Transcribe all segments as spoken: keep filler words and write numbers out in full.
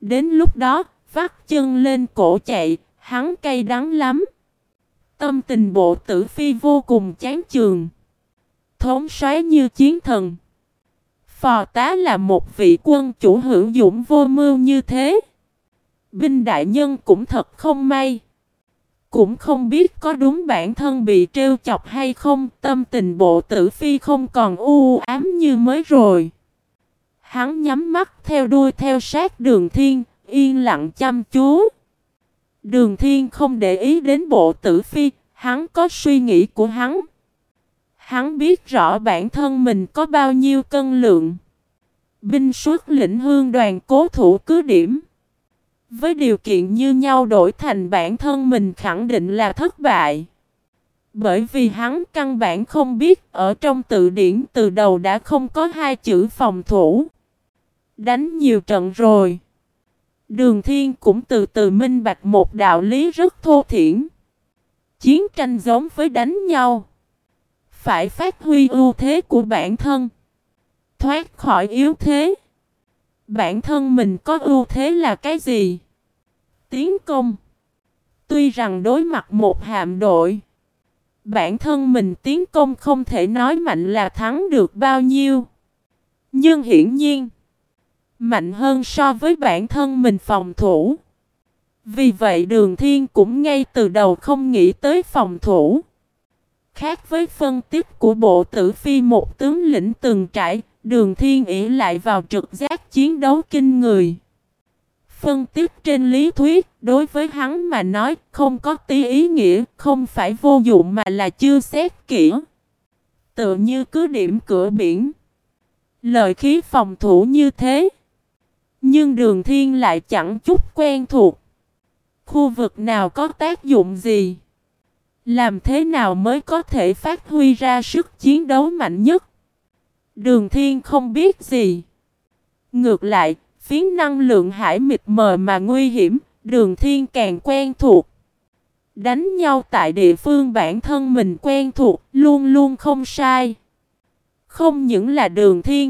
Đến lúc đó, vắt chân lên cổ chạy, hắn cay đắng lắm. Tâm tình Bộ Tử Phi vô cùng chán chường. Thống soái như chiến thần, phò tá là một vị quân chủ hữu dũng vô mưu như thế. Binh đại nhân cũng thật không may. Cũng không biết có đúng bản thân bị trêu chọc hay không. Tâm tình Bộ Tử Phi không còn u ám như mới rồi. Hắn nhắm mắt theo đuôi theo sát Đường Thiên, yên lặng chăm chú. Đường Thiên không để ý đến Bộ Tử Phi, hắn có suy nghĩ của hắn. Hắn biết rõ bản thân mình có bao nhiêu cân lượng. Binh xuất lĩnh hương đoàn cố thủ cứ điểm. Với điều kiện như nhau đổi thành bản thân mình khẳng định là thất bại. Bởi vì hắn căn bản không biết ở trong tự điển từ đầu đã không có hai chữ phòng thủ. Đánh nhiều trận rồi. Đường Thiên cũng từ từ minh bạch một đạo lý rất thô thiển. Chiến tranh giống với đánh nhau. Phải phát huy ưu thế của bản thân. Thoát khỏi yếu thế. Bản thân mình có ưu thế là cái gì? Tiến công. Tuy rằng đối mặt một hạm đội, bản thân mình tiến công không thể nói mạnh là thắng được bao nhiêu. Nhưng hiển nhiên, mạnh hơn so với bản thân mình phòng thủ. Vì vậy Đường Thiên cũng ngay từ đầu không nghĩ tới phòng thủ. Khác với phân tích của Bộ Tử Phi một tướng lĩnh từng trải, Đường Thiên ỷ lại vào trực giác chiến đấu kinh người. Phân tích trên lý thuyết, đối với hắn mà nói, không có tí ý nghĩa, không phải vô dụng mà là chưa xét kỹ. Tựa như cứ điểm cửa biển. Lợi khí phòng thủ như thế. Nhưng Đường Thiên lại chẳng chút quen thuộc. Khu vực nào có tác dụng gì? Làm thế nào mới có thể phát huy ra sức chiến đấu mạnh nhất? Đường Thiên không biết gì. Ngược lại, phiến năng lượng hải mịt mờ mà nguy hiểm, Đường Thiên càng quen thuộc. Đánh nhau tại địa phương bản thân mình quen thuộc, luôn luôn không sai. Không những là Đường Thiên,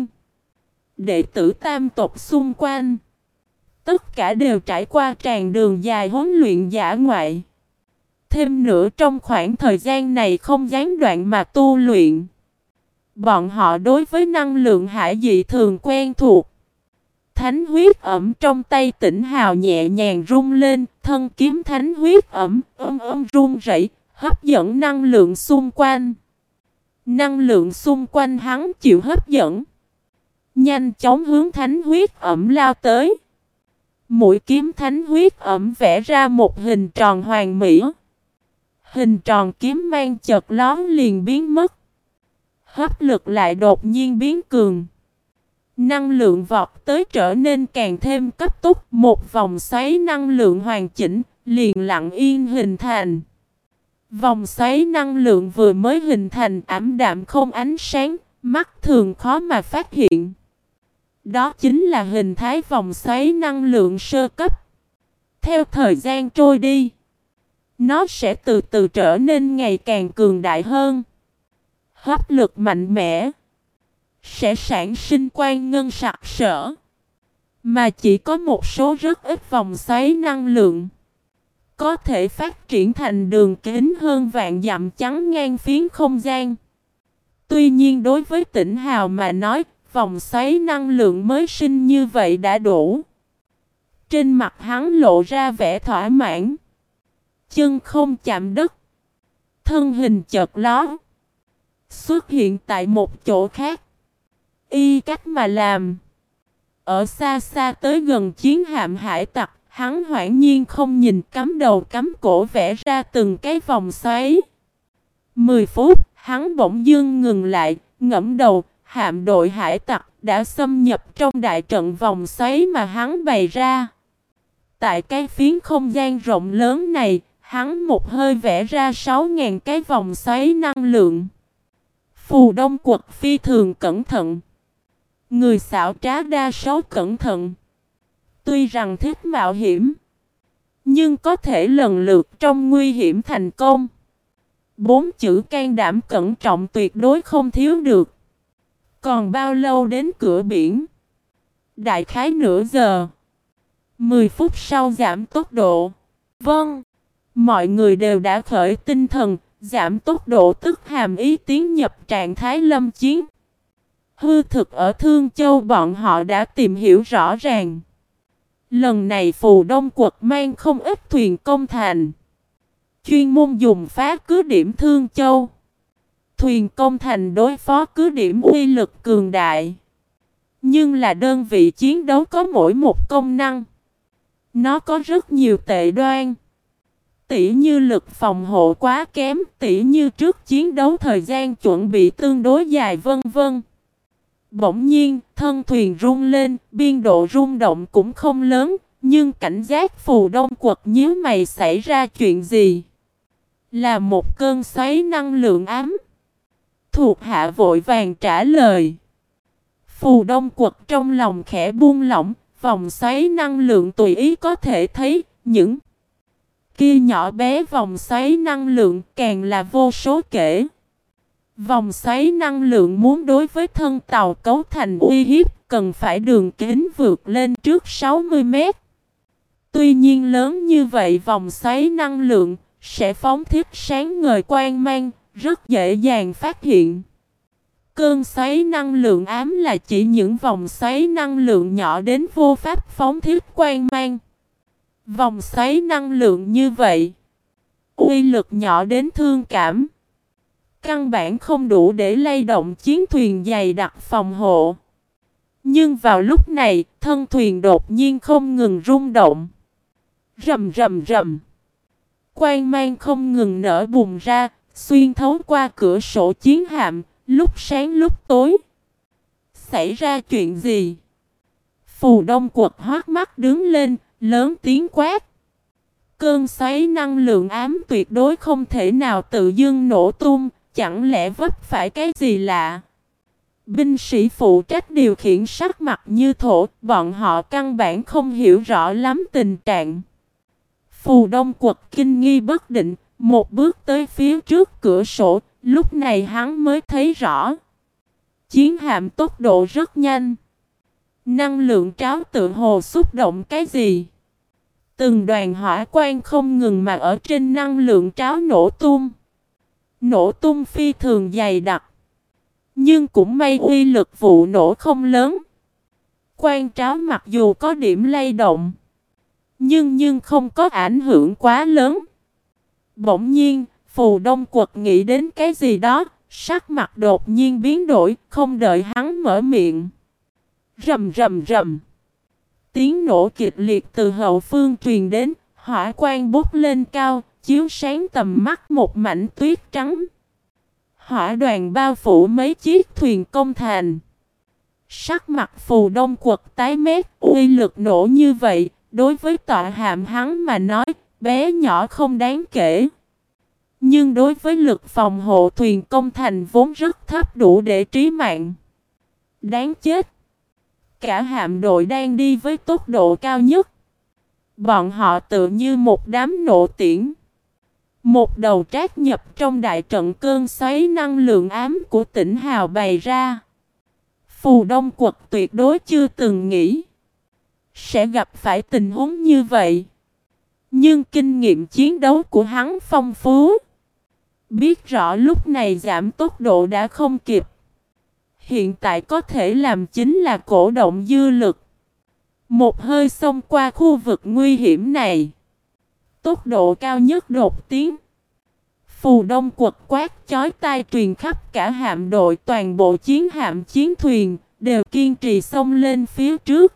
đệ tử tam tộc xung quanh, tất cả đều trải qua tràn đường dài huấn luyện dã ngoại. Thêm nữa trong khoảng thời gian này không gián đoạn mà tu luyện. Bọn họ đối với năng lượng hải dị thường quen thuộc. Thánh huyết ẩm trong tay Tĩnh Hào nhẹ nhàng rung lên, thân kiếm thánh huyết ẩm âm âm rung rẩy, hấp dẫn năng lượng xung quanh. Năng lượng xung quanh hắn chịu hấp dẫn, nhanh chóng hướng thánh huyết ẩm lao tới. Mũi kiếm thánh huyết ẩm vẽ ra một hình tròn hoàn mỹ. Hình tròn kiếm mang chợt lón liền biến mất. Hấp lực lại đột nhiên biến cường. Năng lượng vọt tới trở nên càng thêm cấp tốc. Một vòng xoáy năng lượng hoàn chỉnh liền lặng yên hình thành. Vòng xoáy năng lượng vừa mới hình thành ảm đạm không ánh sáng, mắt thường khó mà phát hiện. Đó chính là hình thái vòng xoáy năng lượng sơ cấp. Theo thời gian trôi đi, nó sẽ từ từ trở nên ngày càng cường đại hơn. Hấp lực mạnh mẽ sẽ sản sinh quang ngân sặc sỡ. Mà chỉ có một số rất ít vòng xoáy năng lượng có thể phát triển thành đường kính hơn vạn dặm chắn ngang phiến không gian. Tuy nhiên đối với Tĩnh Hào mà nói, vòng xoáy năng lượng mới sinh như vậy đã đủ. Trên mặt hắn lộ ra vẻ thỏa mãn. Chân không chạm đất, thân hình chợt lóe, xuất hiện tại một chỗ khác. Y cách mà làm. Ở xa xa tới gần chiến hạm hải tặc, hắn hoảng nhiên không nhìn, cắm đầu cắm cổ vẽ ra từng cái vòng xoáy. Mười phút, hắn bỗng dưng ngừng lại, ngẫm đầu, hạm đội hải tặc đã xâm nhập trong đại trận vòng xoáy mà hắn bày ra. Tại cái phiến không gian rộng lớn này, hắn một hơi vẽ ra sáu nghìn cái vòng xoáy năng lượng. Phù Đông Quật phi thường cẩn thận. Người xảo trá đa số cẩn thận. Tuy rằng thích mạo hiểm, nhưng có thể lần lượt trong nguy hiểm thành công. Bốn chữ can đảm cẩn trọng tuyệt đối không thiếu được. Còn bao lâu đến cửa biển? Đại khái nửa giờ. mười phút sau giảm tốc độ. Vâng. Mọi người đều đã khởi tinh thần, giảm tốc độ tức hàm ý tiến nhập trạng thái lâm chiến. Hư thực ở Thương Châu bọn họ đã tìm hiểu rõ ràng. Lần này Phù Đông Quật mang không ít thuyền công thành, chuyên môn dùng phá cứ điểm Thương Châu. Thuyền công thành đối phó cứ điểm uy lực cường đại, nhưng là đơn vị chiến đấu có mỗi một công năng. Nó có rất nhiều tệ đoan. Tỉ như lực phòng hộ quá kém, tỉ như trước chiến đấu thời gian chuẩn bị tương đối dài vân vân. Bỗng nhiên, thân thuyền rung lên, biên độ rung động cũng không lớn, nhưng cảnh giác Phù Đông Quật nhíu mày xảy ra chuyện gì? Là một cơn xoáy năng lượng ám. Thuộc hạ vội vàng trả lời. Phù Đông Quật trong lòng khẽ buông lỏng, vòng xoáy năng lượng tùy ý có thể thấy, những kia nhỏ bé vòng xoáy năng lượng càng là vô số kể. Vòng xoáy năng lượng muốn đối với thân tàu cấu thành uy hiếp, cần phải đường kính vượt lên trước sáu mươi mét. Tuy nhiên lớn như vậy vòng xoáy năng lượng sẽ phóng thiết sáng ngời quang mang, rất dễ dàng phát hiện. Cơn xoáy năng lượng ám là chỉ những vòng xoáy năng lượng nhỏ đến vô pháp phóng thiết quang mang. Vòng xoáy năng lượng như vậy, uy lực nhỏ đến thương cảm, căn bản không đủ để lay động chiến thuyền dày đặc phòng hộ. Nhưng vào lúc này, thân thuyền đột nhiên không ngừng rung động. Rầm rầm rầm. Quang mang không ngừng nở bùng ra, xuyên thấu qua cửa sổ chiến hạm, lúc sáng lúc tối. Xảy ra chuyện gì? Phù Đông Quật hoắc mắt đứng lên, lớn tiếng quát. Cơn xoáy năng lượng ám tuyệt đối không thể nào tự dưng nổ tung, chẳng lẽ vấp phải cái gì lạ? Binh sĩ phụ trách điều khiển sắc mặt như thổ, bọn họ căn bản không hiểu rõ lắm tình trạng. Phù Đông Quật kinh nghi bất định, một bước tới phía trước cửa sổ, lúc này hắn mới thấy rõ. Chiến hạm tốc độ rất nhanh. Năng lượng tráo tự hồ xúc động cái gì? Từng đoàn hỏa quang không ngừng mà ở trên năng lượng tráo nổ tung. Nổ tung phi thường dày đặc. Nhưng cũng may uy lực vụ nổ không lớn. Quang tráo mặc dù có điểm lay động, Nhưng nhưng không có ảnh hưởng quá lớn. Bỗng nhiên, Phù Đông Quật nghĩ đến cái gì đó, sắc mặt đột nhiên biến đổi, không đợi hắn mở miệng. Rầm rầm rầm. Tiếng nổ kịch liệt từ hậu phương truyền đến, hỏa quang bốc lên cao, chiếu sáng tầm mắt một mảnh tuyết trắng. Hỏa đoàn bao phủ mấy chiếc thuyền công thành. Sắc mặt Phù Đông Quật tái mét, uy lực nổ như vậy, đối với tọa hạm hắn mà nói, bé nhỏ không đáng kể. Nhưng đối với lực phòng hộ thuyền công thành vốn rất thấp, đủ để trí mạng. Đáng chết. Cả hạm đội đang đi với tốc độ cao nhất. Bọn họ tự như một đám nổ tiễn. Một đầu trát nhập trong đại trận cơn xoáy năng lượng ám của tỉnh Hào bày ra. Phù Đông Quật tuyệt đối chưa từng nghĩ sẽ gặp phải tình huống như vậy. Nhưng kinh nghiệm chiến đấu của hắn phong phú. Biết rõ lúc này giảm tốc độ đã không kịp. Hiện tại có thể làm chính là cổ động dư lực. Một hơi xông qua khu vực nguy hiểm này. Tốc độ cao nhất đột tiến. Phù Đông Quật quát chói tai truyền khắp cả hạm đội, toàn bộ chiến hạm chiến thuyền đều kiên trì xông lên phía trước.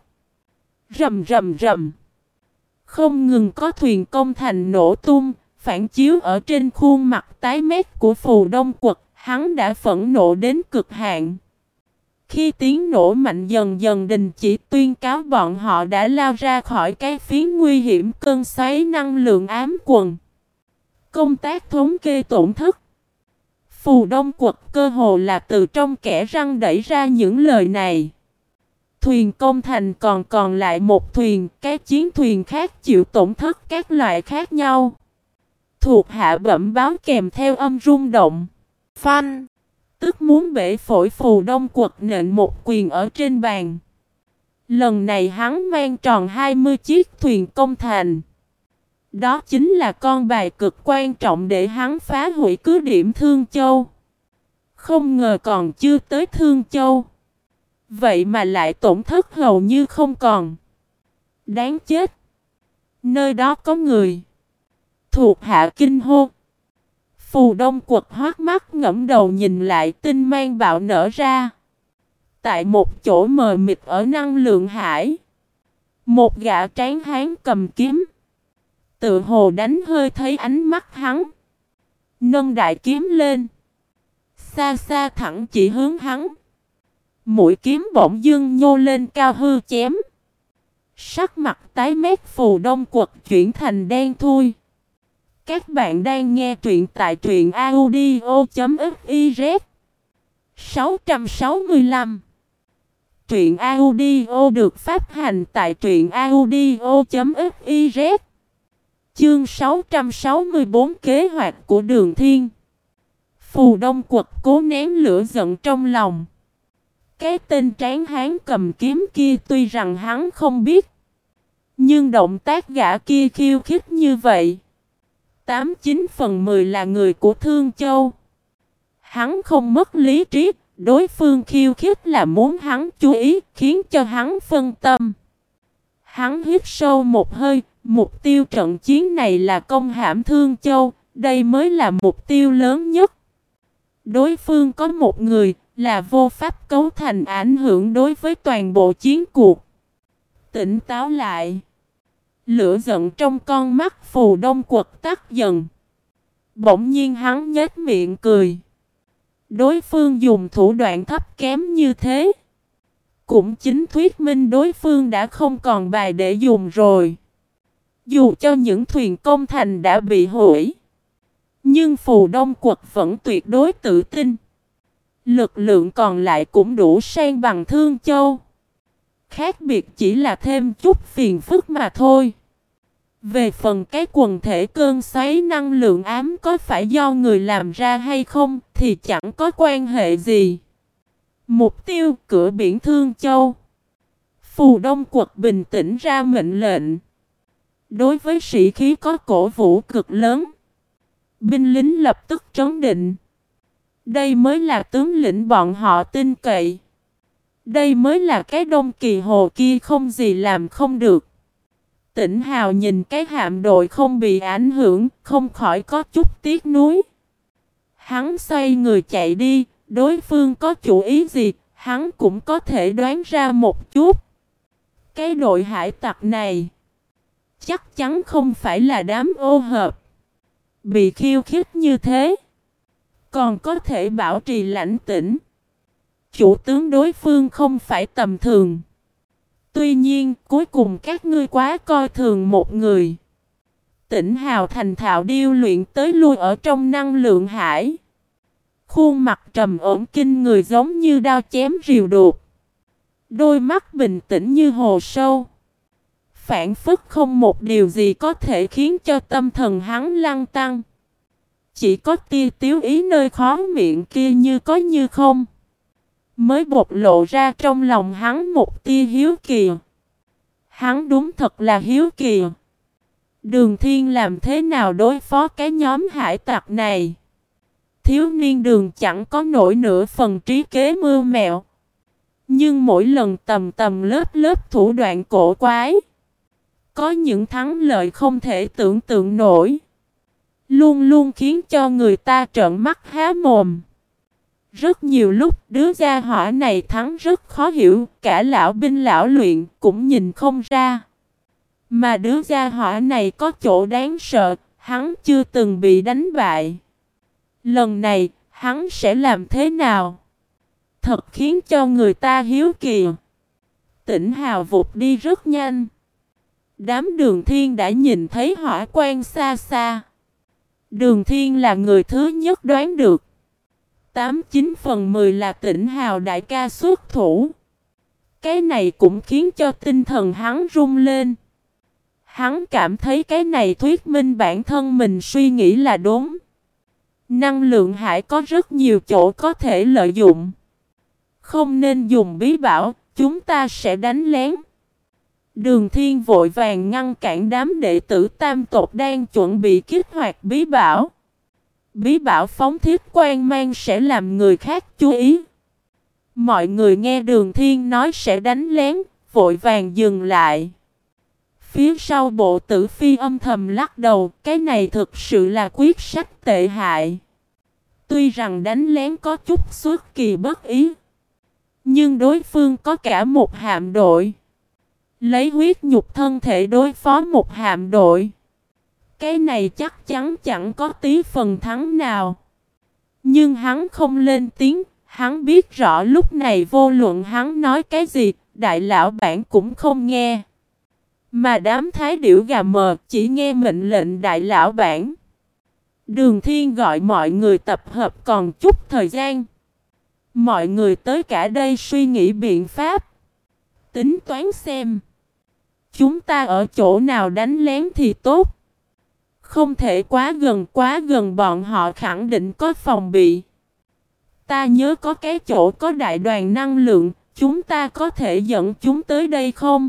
Rầm rầm rầm. Không ngừng có thuyền công thành nổ tung, phản chiếu ở trên khuôn mặt tái mét của Phù Đông Quật, hắn đã phẫn nộ đến cực hạn. Khi tiếng nổ mạnh dần dần đình chỉ, tuyên cáo bọn họ đã lao ra khỏi cái phiến nguy hiểm cơn xoáy năng lượng ám quần. Công tác thống kê tổn thất. Phù Đông Quật cơ hồ là từ trong kẽ răng đẩy ra những lời này. Thuyền công thành còn còn lại một thuyền, các chiến thuyền khác chịu tổn thất các loại khác nhau. Thuộc hạ bẩm báo kèm theo âm rung động. Phanh! Tức muốn bể phổi. Phù Đông Quật nện một quyền ở trên bàn. Lần này hắn mang tròn hai mươi chiếc thuyền công thành. Đó chính là con bài cực quan trọng để hắn phá hủy cứ điểm Thương Châu. Không ngờ còn chưa tới Thương Châu, vậy mà lại tổn thất hầu như không còn. Đáng chết! Nơi đó có người. Thuộc hạ kinh hô. Phù Đông Quật hoắt mắt ngẫm đầu nhìn lại, tinh mang bạo nở ra. Tại một chỗ mờ mịt ở năng lượng hải, một gã tráng hán cầm kiếm, tự hồ đánh hơi thấy ánh mắt hắn, nâng đại kiếm lên, xa xa thẳng chỉ hướng hắn. Mũi kiếm bỗng dưng nhô lên cao hư chém. Sắc mặt tái mét Phù Đông Quật chuyển thành đen thui. Các bạn đang nghe truyện tại truyện audio chấm fiz. sáu trăm sáu mươi lăm. Truyện audio được phát hành tại truyện audio chấm fiz. Chương sáu trăm sáu mươi bốn, kế hoạch của Đường Thiên. Phù Đông Quật cố nén lửa giận trong lòng. Cái tên tráng hán cầm kiếm kia tuy rằng hắn không biết, nhưng động tác gã kia khiêu khích như vậy, tám chín phần mười là người của Thương Châu. Hắn không mất lý trí, đối phương khiêu khích là muốn hắn chú ý, khiến cho hắn phân tâm. Hắn hít sâu một hơi, mục tiêu trận chiến này là công hãm Thương Châu, đây mới là mục tiêu lớn nhất. Đối phương có một người, là vô pháp cấu thành ảnh hưởng đối với toàn bộ chiến cuộc. Tỉnh táo lại. Lửa giận trong con mắt Phù Đông Quật tắt dần. Bỗng nhiên hắn nhếch miệng cười. Đối phương dùng thủ đoạn thấp kém như thế, cũng chính thuyết minh đối phương đã không còn bài để dùng rồi. Dù cho những thuyền công thành đã bị hủy, nhưng Phù Đông Quật vẫn tuyệt đối tự tin. Lực lượng còn lại cũng đủ san bằng Thương Châu. Khác biệt chỉ là thêm chút phiền phức mà thôi. Về phần cái quần thể cơn xoáy năng lượng ám có phải do người làm ra hay không thì chẳng có quan hệ gì. Mục tiêu cửa biển Thương Châu. Phù Đông Quật bình tĩnh ra mệnh lệnh. Đối với sĩ khí có cổ vũ cực lớn, binh lính lập tức trấn định. Đây mới là tướng lĩnh bọn họ tin cậy. Đây mới là cái Đông Kỳ Hồ kia không gì làm không được. Tỉnh Hào nhìn cái hạm đội không bị ảnh hưởng, không khỏi có chút tiếc nuối. Hắn xoay người chạy đi, đối phương có chủ ý gì, hắn cũng có thể đoán ra một chút. Cái đội hải tặc này chắc chắn không phải là đám ô hợp. Bị khiêu khích như thế, còn có thể bảo trì lãnh tĩnh. Chủ tướng đối phương không phải tầm thường. Tuy nhiên, cuối cùng các ngươi quá coi thường một người. Tỉnh Hào thành thạo điêu luyện tới lui ở trong năng lượng hải. Khuôn mặt trầm ổn kinh người giống như đao chém rìu đột. Đôi mắt bình tĩnh như hồ sâu. Phản phất không một điều gì có thể khiến cho tâm thần hắn lăn tăn. Chỉ có tia tiếu ý nơi khóe miệng kia như có như không, mới bộc lộ ra trong lòng hắn một tia hiếu kỳ. Hắn đúng thật là hiếu kỳ. Đường Thiên làm thế nào đối phó cái nhóm hải tặc này? Thiếu niên Đường chẳng có nổi nửa phần trí kế mưu mẹo, nhưng mỗi lần tầm tầm lớp lớp thủ đoạn cổ quái, có những thắng lợi không thể tưởng tượng nổi, luôn luôn khiến cho người ta trợn mắt há mồm. Rất nhiều lúc đứa gia hỏa này thắng rất khó hiểu, cả lão binh lão luyện cũng nhìn không ra. Mà đứa gia hỏa này có chỗ đáng sợ, hắn chưa từng bị đánh bại. Lần này, hắn sẽ làm thế nào? Thật khiến cho người ta hiếu kỳ. Tỉnh Hào vụt đi rất nhanh. Đám Đường Thiên đã nhìn thấy hỏa quang xa xa. Đường Thiên là người thứ nhất đoán được. Tám chín phần mười là Tỉnh Hào đại ca xuất thủ. Cái này cũng khiến cho tinh thần hắn rung lên. Hắn cảm thấy cái này thuyết minh bản thân mình suy nghĩ là đúng. Năng lượng hải có rất nhiều chỗ có thể lợi dụng. Không nên dùng bí bảo, chúng ta sẽ đánh lén. Đường Thiên vội vàng ngăn cản đám đệ tử tam tộc đang chuẩn bị kích hoạt bí bảo. Bí bảo phóng thiết quang mang sẽ làm người khác chú ý. Mọi người nghe Đường Thiên nói sẽ đánh lén, vội vàng dừng lại. Phía sau Bộ Tử Phi âm thầm lắc đầu, cái này thực sự là quyết sách tệ hại. Tuy rằng đánh lén có chút xuất kỳ bất ý, nhưng đối phương có cả một hạm đội. Lấy huyết nhục thân thể đối phó một hạm đội, cái này chắc chắn chẳng có tí phần thắng nào. Nhưng hắn không lên tiếng, hắn biết rõ lúc này vô luận hắn nói cái gì, đại lão bản cũng không nghe. Mà đám thái điểu gà mờ chỉ nghe mệnh lệnh đại lão bản. Đường Thiên gọi mọi người tập hợp còn chút thời gian. Mọi người tới cả đây suy nghĩ biện pháp, tính toán xem chúng ta ở chỗ nào đánh lén thì tốt. Không thể quá gần, quá gần bọn họ khẳng định có phòng bị. Ta nhớ có cái chỗ có đại đoàn năng lượng, chúng ta có thể dẫn chúng tới đây không?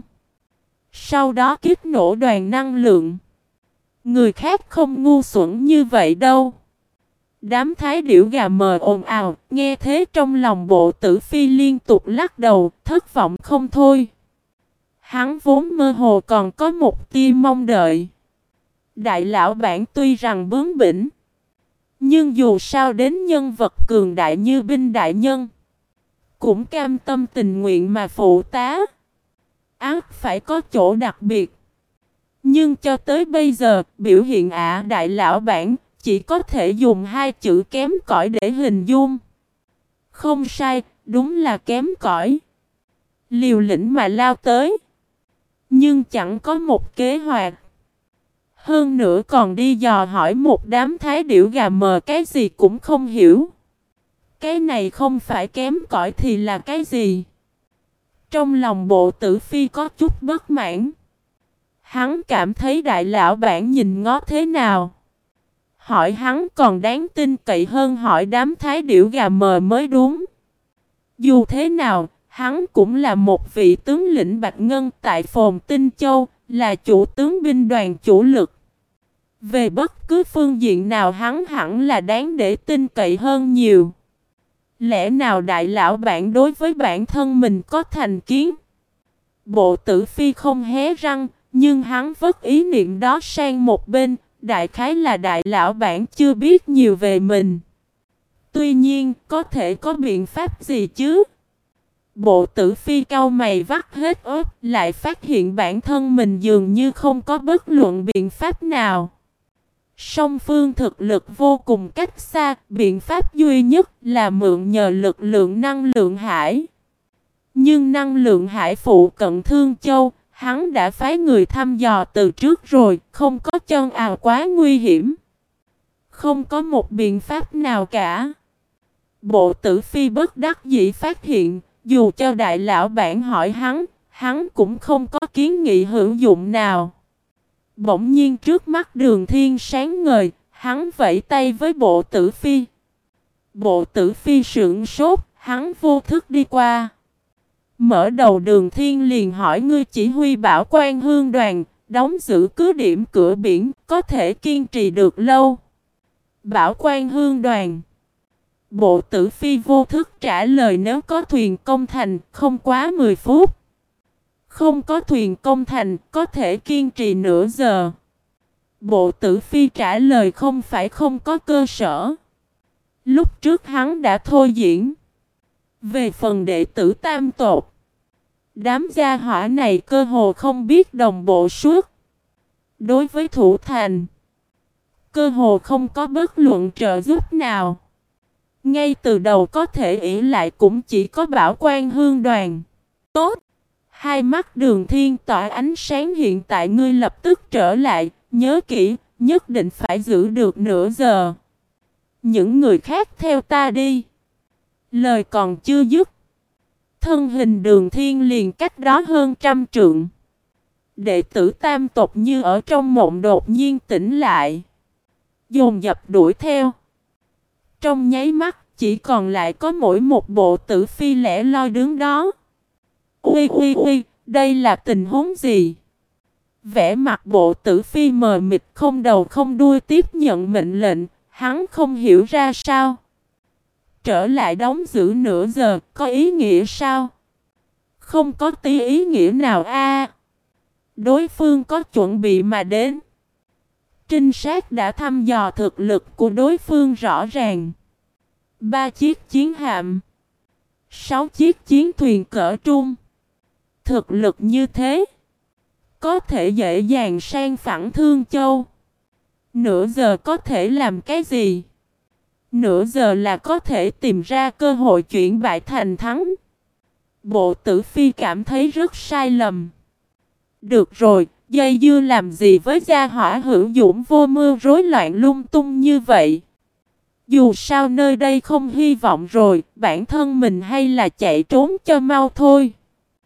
Sau đó kích nổ đoàn năng lượng. Người khác không ngu xuẩn như vậy đâu. Đám thái điểu gà mờ ồn ào, nghe thế trong lòng Bộ Tử Phi liên tục lắc đầu, thất vọng không thôi. Hắn vốn mơ hồ còn có một tia mong đợi. Đại lão bản tuy rằng bướng bỉnh, nhưng dù sao đến nhân vật cường đại như binh đại nhân, cũng cam tâm tình nguyện mà phụ tá. Ác phải có chỗ đặc biệt. Nhưng cho tới bây giờ, biểu hiện ả đại lão bản chỉ có thể dùng hai chữ kém cỏi để hình dung. Không sai, đúng là kém cỏi. Liều lĩnh mà lao tới, nhưng chẳng có một kế hoạch. Hơn nữa còn đi dò hỏi một đám thái điểu gà mờ cái gì cũng không hiểu. Cái này không phải kém cỏi thì là cái gì? Trong lòng Bộ Tử Phi có chút bất mãn. Hắn cảm thấy đại lão bản nhìn ngó thế nào. Hỏi hắn còn đáng tin cậy hơn hỏi đám thái điểu gà mờ mới đúng. Dù thế nào, hắn cũng là một vị tướng lĩnh Bạch Ngân tại Phồn Tinh Châu, là chủ tướng binh đoàn chủ lực. Về bất cứ phương diện nào hắn hẳn là đáng để tin cậy hơn nhiều. Lẽ nào đại lão bản đối với bản thân mình có thành kiến? Bộ Tử Phi không hé răng, nhưng hắn vứt ý niệm đó sang một bên, đại khái là đại lão bản chưa biết nhiều về mình. Tuy nhiên, có thể có biện pháp gì chứ? Bộ Tử Phi cau mày vắt hết ớt, lại phát hiện bản thân mình dường như không có bất luận biện pháp nào. Song phương thực lực vô cùng cách xa, biện pháp duy nhất là mượn nhờ lực lượng năng lượng hải. Nhưng năng lượng hải phụ cận Thương Châu, hắn đã phái người thăm dò từ trước rồi, không có chân ào quá nguy hiểm. Không có một biện pháp nào cả. Bộ Tử Phi bất đắc dĩ phát hiện, dù cho đại lão bản hỏi hắn, hắn cũng không có kiến nghị hữu dụng nào. Bỗng nhiên trước mắt Đường Thiên sáng ngời, hắn vẫy tay với Bộ Tử Phi. Bộ Tử Phi sững sốt, hắn vô thức đi qua. Mở đầu Đường Thiên liền hỏi ngươi chỉ huy Bảo Quan Hương đoàn, đóng giữ cứ điểm cửa biển, có thể kiên trì được lâu. Bảo Quan Hương đoàn. Bộ Tử Phi vô thức trả lời nếu có thuyền công thành, không quá mười phút. Không có thuyền công thành, có thể kiên trì nửa giờ. Bộ Tử Phi trả lời không phải không có cơ sở. Lúc trước hắn đã thôi diễn. Về phần đệ tử tam tộc, đám gia hỏa này cơ hồ không biết đồng bộ suốt. Đối với thủ thành, cơ hồ không có bất luận trợ giúp nào. Ngay từ đầu có thể ỷ lại cũng chỉ có Bảo Quan Hương đoàn. Tốt! Hai mắt Đường Thiên tỏa ánh sáng hiện tại ngươi lập tức trở lại, nhớ kỹ, nhất định phải giữ được nửa giờ. Những người khác theo ta đi. Lời còn chưa dứt, thân hình Đường Thiên liền cách đó hơn trăm trượng. Đệ tử tam tộc như ở trong mộng đột nhiên tỉnh lại, dồn dập đuổi theo. Trong nháy mắt chỉ còn lại có mỗi một Bộ Tử Phi lẻ loi đứng đó. Uy uy uy, đây là tình huống gì? Vẻ mặt Bộ Tử Phi mờ mịt không đầu không đuôi tiếp nhận mệnh lệnh, hắn không hiểu ra sao. Trở lại đóng giữ nửa giờ, có ý nghĩa sao? Không có tí ý nghĩa nào a. Đối phương có chuẩn bị mà đến. Trinh sát đã thăm dò thực lực của đối phương rõ ràng. Ba chiếc chiến hạm, sáu chiếc chiến thuyền cỡ trung. Thực lực như thế, có thể dễ dàng sang phẳng Thương Châu. Nửa giờ có thể làm cái gì? Nửa giờ là có thể tìm ra cơ hội chuyển bại thành thắng. Bộ Tử Phi cảm thấy rất sai lầm. Được rồi, dây dưa làm gì với gia hỏa hữu dũng vô mưu rối loạn lung tung như vậy? Dù sao nơi đây không hy vọng rồi, bản thân mình hay là chạy trốn cho mau thôi.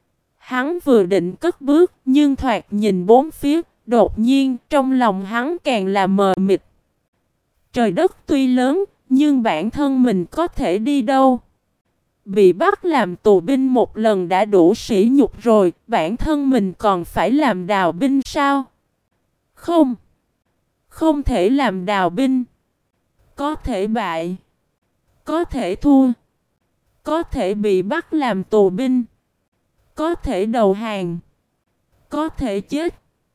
Hắn vừa định cất bước, nhưng thoạt nhìn bốn phía, đột nhiên trong lòng hắn càng là mờ mịt. Trời đất tuy lớn, nhưng bản thân mình có thể đi đâu? Bị bắt làm tù binh một lần đã đủ sỉ nhục rồi, bản thân mình còn phải làm đào binh sao? Không, không thể làm đào binh. Có thể bại, có thể thua, có thể bị bắt làm tù binh, có thể đầu hàng, có thể chết.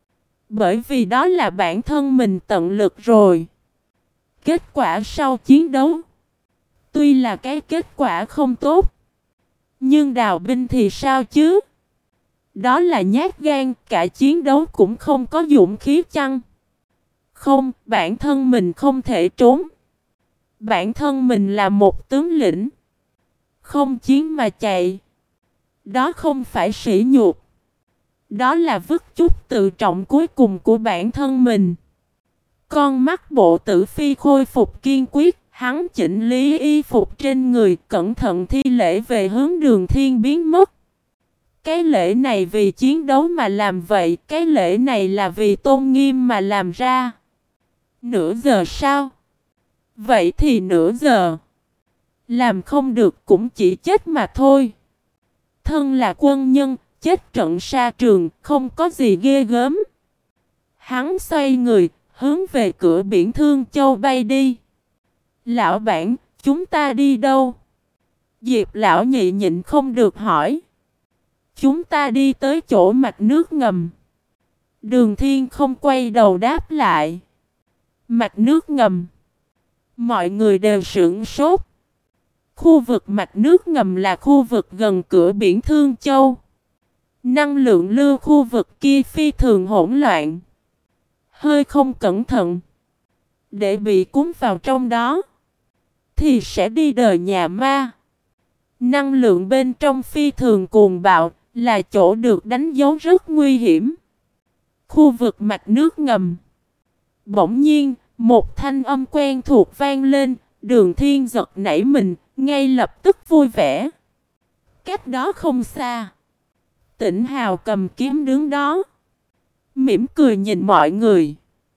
Bởi vì đó là bản thân mình tận lực rồi. Kết quả sau chiến đấu, tuy là cái kết quả không tốt, nhưng đào binh thì sao chứ? Đó là nhát gan, cả chiến đấu cũng không có dũng khí chăng? Không, bản thân mình không thể trốn. Bản thân mình là một tướng lĩnh. Không chiến mà chạy. Đó không phải sỉ nhục. Đó là vứt chút tự trọng cuối cùng của bản thân mình. Con mắt Bộ Tử Phi khôi phục kiên quyết. Hắn chỉnh lý y phục trên người, cẩn thận thi lễ về hướng Đường Thiên biến mất. Cái lễ này vì chiến đấu mà làm vậy, cái lễ này là vì tôn nghiêm mà làm ra. Nửa giờ sao? Vậy thì nửa giờ. Làm không được cũng chỉ chết mà thôi. Thân là quân nhân, chết trận sa trường, không có gì ghê gớm. Hắn xoay người, hướng về cửa biển Thương Châu bay đi. Lão bản, chúng ta đi đâu? Diệp lão nhị nhịn không được hỏi. Chúng ta đi tới chỗ mạch nước ngầm. Đường Thiên không quay đầu đáp lại. Mạch nước ngầm. Mọi người đều sửng sốt. Khu vực mạch nước ngầm là khu vực gần cửa biển Thương Châu. Năng lượng lưu khu vực kia phi thường hỗn loạn. Hơi không cẩn thận, để bị cuốn vào trong đó, thì sẽ đi đời nhà ma. Năng lượng bên trong phi thường cuồng bạo, là chỗ được đánh dấu rất nguy hiểm. Khu vực mạch nước ngầm. Bỗng nhiên, một thanh âm quen thuộc vang lên, Đường Thiên giật nảy mình, ngay lập tức vui vẻ. Cách đó không xa, Tĩnh Hào cầm kiếm đứng đó, mỉm cười nhìn mọi người.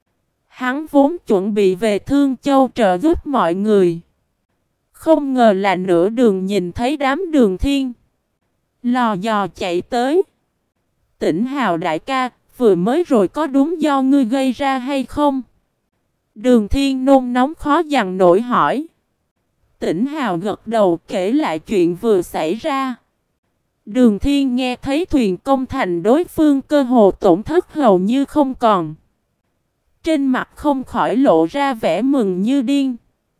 Hắn vốn chuẩn bị về Thương Châu trợ giúp mọi người. Không ngờ là nửa đường nhìn thấy đám Đường Thiên lò dò chạy tới. Tĩnh Hào đại ca, vừa mới rồi có đúng do ngươi gây ra hay không? Đường Thiên nôn nóng khó dằn nổi hỏi. Tĩnh Hào gật đầu kể lại chuyện vừa xảy ra. Đường Thiên nghe thấy thuyền công thành đối phương cơ hồ tổn thất hầu như không còn. Trên mặt không khỏi lộ ra vẻ mừng như điên.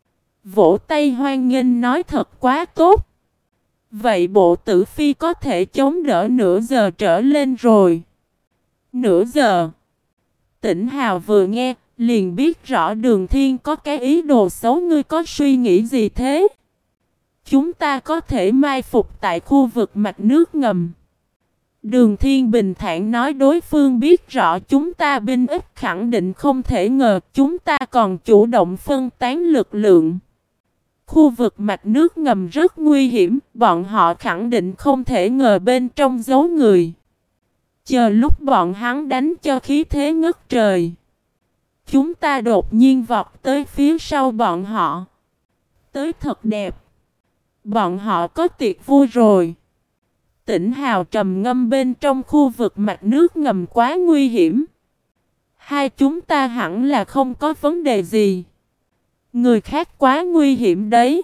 Vỗ tay hoan nghênh nói thật quá tốt. Vậy Bộ Tử Phi có thể chống đỡ nửa giờ trở lên rồi. Nửa giờ. Tĩnh Hào vừa nghe, liền biết rõ Đường Thiên có cái ý đồ xấu. Ngươi có suy nghĩ gì thế? Chúng ta có thể mai phục tại khu vực mạch nước ngầm. Đường Thiên bình thản nói, đối phương biết rõ chúng ta binh ít, khẳng định không thể ngờ chúng ta còn chủ động phân tán lực lượng. Khu vực mạch nước ngầm rất nguy hiểm, bọn họ khẳng định không thể ngờ bên trong giấu người. Chờ lúc bọn hắn đánh cho khí thế ngất trời, chúng ta đột nhiên vọt tới phía sau bọn họ. Tới thật đẹp. Bọn họ có tiệc vui rồi. Tỉnh Hào trầm ngâm bên trong khu vực mạch nước ngầm quá nguy hiểm. Hai chúng ta hẳn là không có vấn đề gì. Người khác quá nguy hiểm đấy.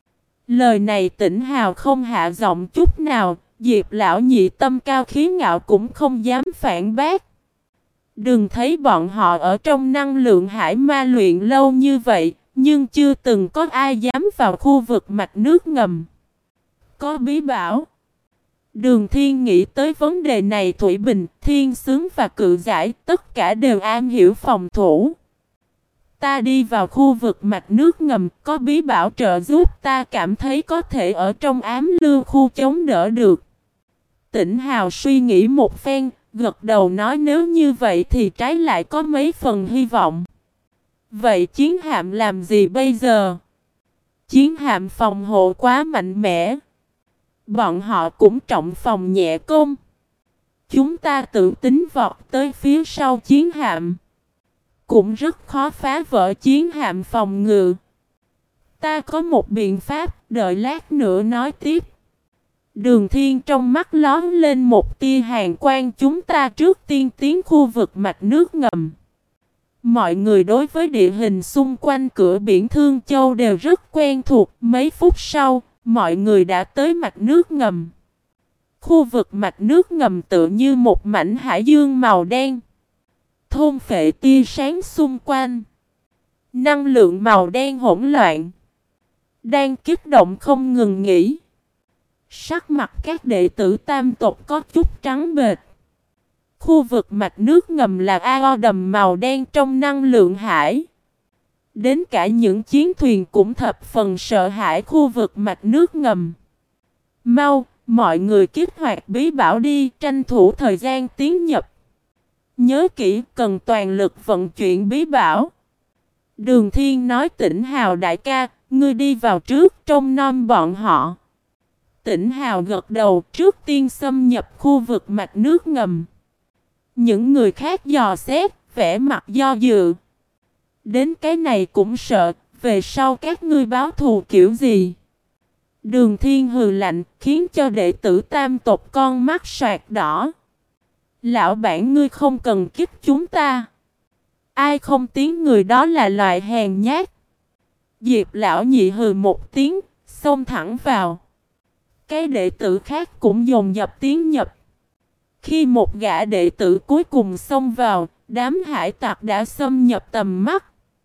Lời này Tỉnh Hào không hạ giọng chút nào, Diệp lão nhị tâm cao khí ngạo cũng không dám phản bác. Đừng thấy bọn họ ở trong năng lượng hải ma luyện lâu như vậy, nhưng chưa từng có ai dám vào khu vực mạch nước ngầm. Có bí bảo. Đường Thiên nghĩ tới vấn đề này, Thủy Bình, Thiên Sướng và Cự Giải tất cả đều am hiểu phòng thủ. Ta đi vào khu vực mạch nước ngầm, có bí bảo trợ giúp, ta cảm thấy có thể ở trong ám lưu khu chống đỡ được. Tỉnh Hào suy nghĩ một phen, gật đầu nói nếu như vậy thì trái lại có mấy phần hy vọng. Vậy chiến hạm làm gì bây giờ? Chiến hạm phòng hộ quá mạnh mẽ. Bọn họ cũng trọng phòng nhẹ công. Chúng ta tự tính vọt tới phía sau chiến hạm. Cũng rất khó phá vỡ chiến hạm phòng ngự. Ta có một biện pháp, đợi lát nữa nói tiếp. Đường Thiên trong mắt lóe lên một tia hàn quang, chúng ta trước tiên tiến khu vực mạch nước ngầm. Mọi người đối với địa hình xung quanh cửa biển Thương Châu đều rất quen thuộc, mấy phút sau, mọi người đã tới mạch nước ngầm. Khu vực mạch nước ngầm tựa như một mảnh hải dương màu đen, thôn phệ tia sáng xung quanh. Năng lượng màu đen hỗn loạn, đang kích động không ngừng nghỉ. Sắc mặt các đệ tử tam tộc có chút trắng bệch. Khu vực mạch nước ngầm là ao đầm màu đen trong năng lượng hải. Đến cả những chiến thuyền cũng thập phần sợ hãi khu vực mạch nước ngầm. Mau, mọi người kích hoạt bí bảo đi, tranh thủ thời gian tiến nhập. Nhớ kỹ, cần toàn lực vận chuyển bí bảo. Đường Thiên nói Tỉnh Hào đại ca, ngươi đi vào trước trông nom bọn họ. Tỉnh Hào gật đầu, trước tiên xâm nhập khu vực mạch nước ngầm. Những người khác dò xét, vẻ mặt do dự. Đến cái này cũng sợ, về sau các ngươi báo thù kiểu gì? Đường Thiên hừ lạnh, khiến cho đệ tử tam tộc con mắt soạt đỏ. Lão bản ngươi không cần kích chúng ta. Ai không tiếng người đó là loại hèn nhát. Diệp lão nhị hừ một tiếng, xông thẳng vào. Cái đệ tử khác cũng dồn dập tiến nhập. Khi một gã đệ tử cuối cùng xông vào, đám hải tặc đã xâm nhập tầm mắt.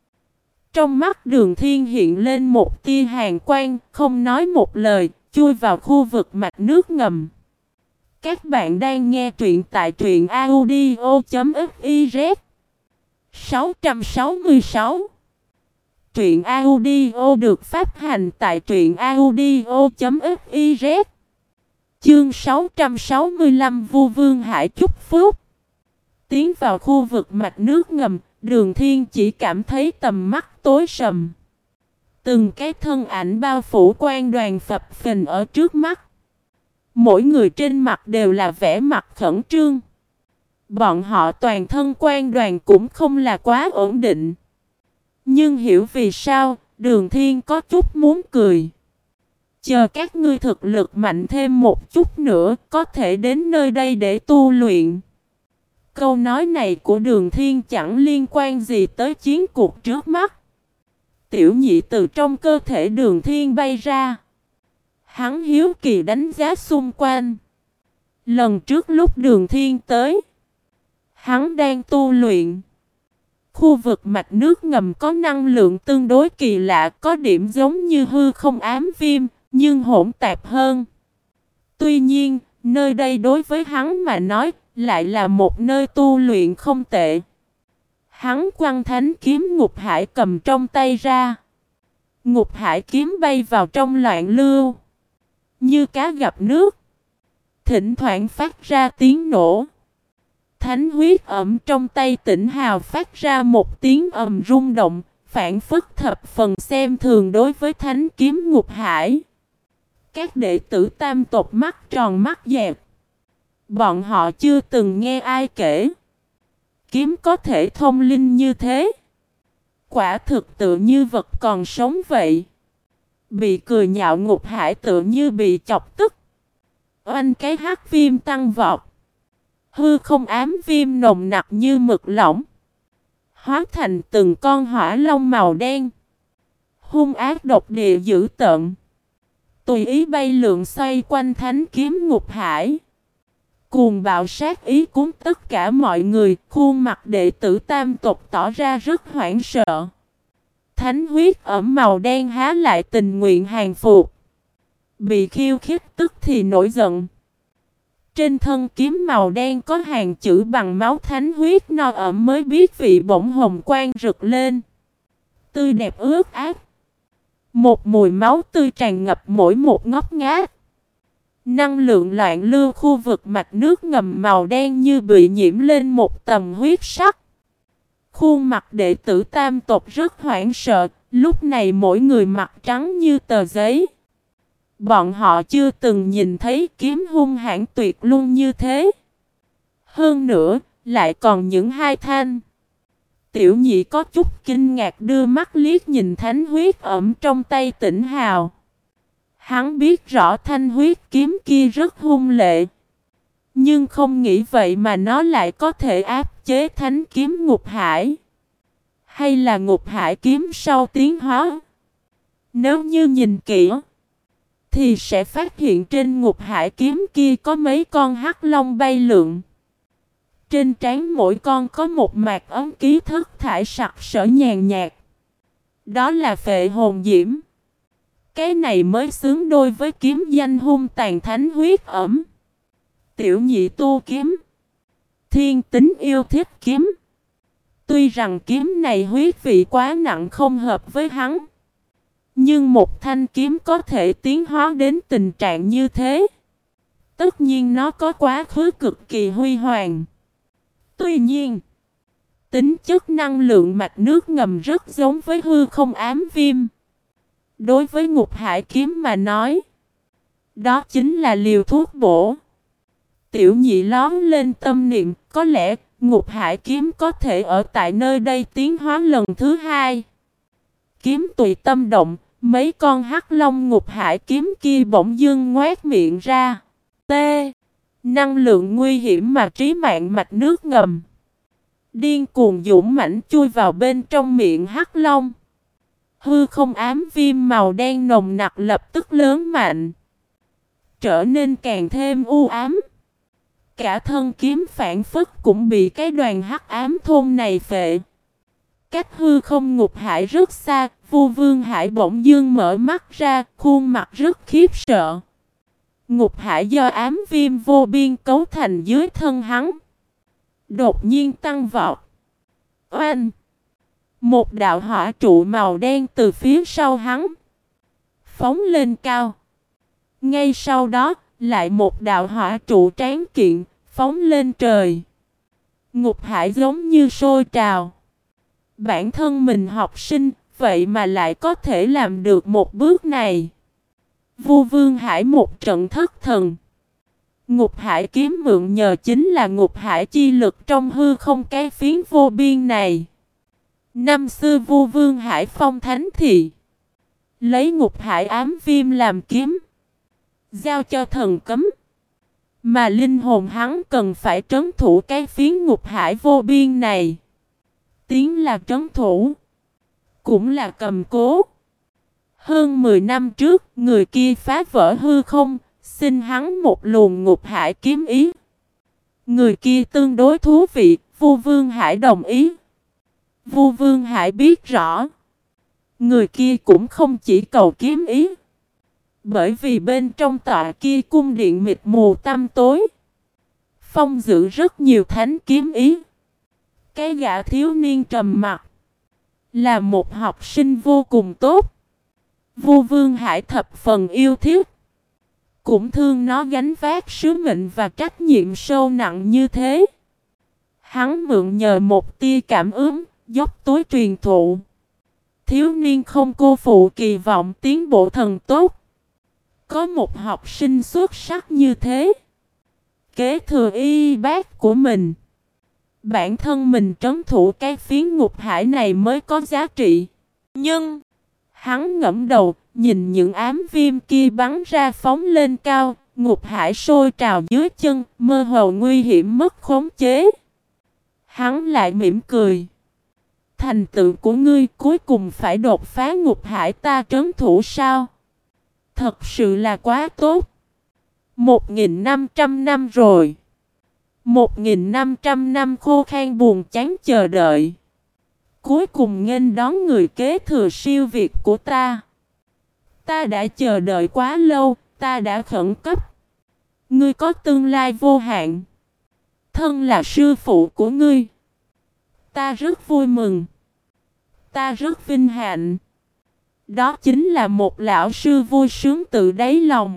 Trong mắt Đường Thiên hiện lên một tia hàn quang, không nói một lời, chui vào khu vực mạch nước ngầm. Các bạn đang nghe truyện tại truyện audio chấm fiz. sáu trăm sáu mươi sáu. Truyện audio được phát hành tại truyện audio chấm fiz. Chương sáu trăm sáu mươi lăm Vu Vương Hải chúc phúc. Tiến vào khu vực mạch nước ngầm, Đường Thiên chỉ cảm thấy tầm mắt tối sầm. Từng cái thân ảnh bao phủ quan đoàn phập phình ở trước mắt. Mỗi người trên mặt đều là vẻ mặt khẩn trương. Bọn họ toàn thân quan đoàn cũng không là quá ổn định. Nhưng hiểu vì sao, Đường Thiên có chút muốn cười. Chờ các ngươi thực lực mạnh thêm một chút nữa, có thể đến nơi đây để tu luyện. Câu nói này của Đường Thiên chẳng liên quan gì tới chiến cuộc trước mắt. Tiểu nhị từ trong cơ thể Đường Thiên bay ra. Hắn hiếu kỳ đánh giá xung quanh. Lần trước lúc Đường Thiên tới, hắn đang tu luyện. Khu vực mạch nước ngầm có năng lượng tương đối kỳ lạ, có điểm giống như hư không ám viêm, nhưng hỗn tạp hơn. Tuy nhiên, nơi đây đối với hắn mà nói, lại là một nơi tu luyện không tệ. Hắn quăng thánh kiếm Ngục Hải cầm trong tay ra. Ngục Hải kiếm bay vào trong loạn lưu, như cá gặp nước. Thỉnh thoảng phát ra tiếng nổ. Thánh huyết ẩm trong tay Tỉnh Hào phát ra một tiếng ầm rung động, phản phất thập phần xem thường đối với thánh kiếm Ngục Hải. Các đệ tử tam tộc mắt tròn mắt dẹt. Bọn họ chưa từng nghe ai kể kiếm có thể thông linh như thế. Quả thực tự như vật còn sống vậy. Bị cười nhạo Ngục Hải tự như bị chọc tức. Oanh cái hắc viêm tăng vọt. Hư không ám viêm nồng nặc như mực lỏng, hóa thành từng con hỏa long màu đen. Hung ác độc địa dữ tợn, tùy ý bay lượn xoay quanh thánh kiếm ngục hải. Cuồng bạo sát ý cuốn tất cả mọi người, khuôn mặt đệ tử tam tộc tỏ ra rất hoảng sợ. Thánh huyết ẩm màu đen há lại tình nguyện hàng phục. Bị khiêu khích tức thì nổi giận. Trên thân kiếm màu đen có hàng chữ bằng máu thánh huyết no ẩm mới biết vị bỗng hồng quang rực lên. Tươi đẹp ướt át. Một mùi máu tươi tràn ngập mỗi một ngóc ngách. Năng lượng loạn lưu khu vực mạch nước ngầm màu đen như bị nhiễm lên một tầng huyết sắc. Khuôn mặt đệ tử tam tộc rất hoảng sợ, lúc này mỗi người mặt trắng như tờ giấy. Bọn họ chưa từng nhìn thấy kiếm hung hãn tuyệt luân như thế. Hơn nữa, lại còn những hai thanh. Tiểu nhị có chút kinh ngạc đưa mắt liếc nhìn thánh huyết ẩm trong tay Tĩnh Hào. Hắn biết rõ thanh huyết kiếm kia rất hung lệ. Nhưng không nghĩ vậy mà nó lại có thể áp chế thánh kiếm ngục hải. Hay là ngục hải kiếm sau tiến hóa? Nếu như nhìn kỹ, thì sẽ phát hiện trên ngục hải kiếm kia có mấy con hắc long bay lượn. Trên trán mỗi con có một mạc ấm ký thất thải sặc sỡ nhàn nhạt. Đó là phệ hồn diễm. Cái này mới xứng đôi với kiếm danh hung tàn thánh huyết ẩm. Tiểu nhị tu kiếm, thiên tính yêu thích kiếm. Tuy rằng kiếm này huyết vị quá nặng không hợp với hắn, nhưng một thanh kiếm có thể tiến hóa đến tình trạng như thế. Tất nhiên nó có quá khứ cực kỳ huy hoàng. Tuy nhiên, tính chất năng lượng mạch nước ngầm rất giống với hư không ám viêm. Đối với ngục hải kiếm mà nói, đó chính là liều thuốc bổ. Tiểu nhị lón lên tâm niệm, có lẽ ngục hải kiếm có thể ở tại nơi đây tiến hóa lần thứ hai. Kiếm tùy tâm động, mấy con hắc long ngục hải kiếm kia bỗng dưng ngoác miệng ra. T. Năng lượng nguy hiểm mà trí mạng mạch nước ngầm. Điên cuồng dũng mãnh chui vào bên trong miệng hắc long. Hư không ám viêm màu đen nồng nặc lập tức lớn mạnh, trở nên càng thêm u ám. Cả thân kiếm phản phất cũng bị cái đoàn hắc ám thôn này phệ. Cách hư không ngục hải rất xa, Vu Vương Hải bỗng dưng mở mắt ra, khuôn mặt rất khiếp sợ. Ngục hải do ám viêm vô biên cấu thành dưới thân hắn, đột nhiên tăng vọt. Oanh! Một đạo hỏa trụ màu đen từ phía sau hắn phóng lên cao. Ngay sau đó, lại một đạo hỏa trụ tráng kiện phóng lên trời. Ngục hải giống như sôi trào. Bản thân mình học sinh, vậy mà lại có thể làm được một bước này. Vu Vương Hải một trận thất thần. Ngục hải kiếm mượn nhờ chính là ngục hải chi lực trong hư không cái phiến vô biên này. Năm xưa Vu Vương Hải phong thánh thị, lấy ngục hải ám viêm làm kiếm, giao cho thần cấm. Mà linh hồn hắn cần phải trấn thủ cái phiến ngục hải vô biên này. Tiếng là trấn thủ, cũng là cầm cố. Hơn mười năm trước, người kia phá vỡ hư không, xin hắn một luồng ngục hải kiếm ý. Người kia tương đối thú vị, Vu Vương Hải đồng ý. Vu Vương Hải biết rõ, người kia cũng không chỉ cầu kiếm ý. Bởi vì bên trong tọa kia cung điện mịt mù tăm tối, phong giữ rất nhiều thánh kiếm ý. Cái gã thiếu niên trầm mặc, là một học sinh vô cùng tốt. Vu Vương Hải thập phần yêu thích, cũng thương nó gánh vác sứ mệnh và trách nhiệm sâu nặng như thế. Hắn mượn nhờ một tia cảm ứng, dốc túi truyền thụ. Thiếu niên không cô phụ kỳ vọng tiến bộ thần tốt. Có một học sinh xuất sắc như thế, kế thừa y bác của mình, bản thân mình trấn thủ cái phiến ngục hải này mới có giá trị. Nhưng hắn ngẫm đầu, nhìn những ám viêm kia bắn ra phóng lên cao, Ngục hải sôi trào dưới chân, mơ hồ nguy hiểm mất khống chế. Hắn lại mỉm cười. Thành tựu của ngươi cuối cùng phải đột phá ngục hải ta trấn thủ sao? Thật sự là quá tốt. Một nghìn năm trăm năm rồi. Một nghìn năm trăm năm khô khan buồn chán chờ đợi. Cuối cùng nghênh đón người kế thừa siêu việt của ta. Ta đã chờ đợi quá lâu, ta đã khẩn cấp. Ngươi có tương lai vô hạn. Thân là sư phụ của ngươi. Ta rất vui mừng. Ta rất vinh hạnh. Đó chính là một lão sư vui sướng tự đáy lòng.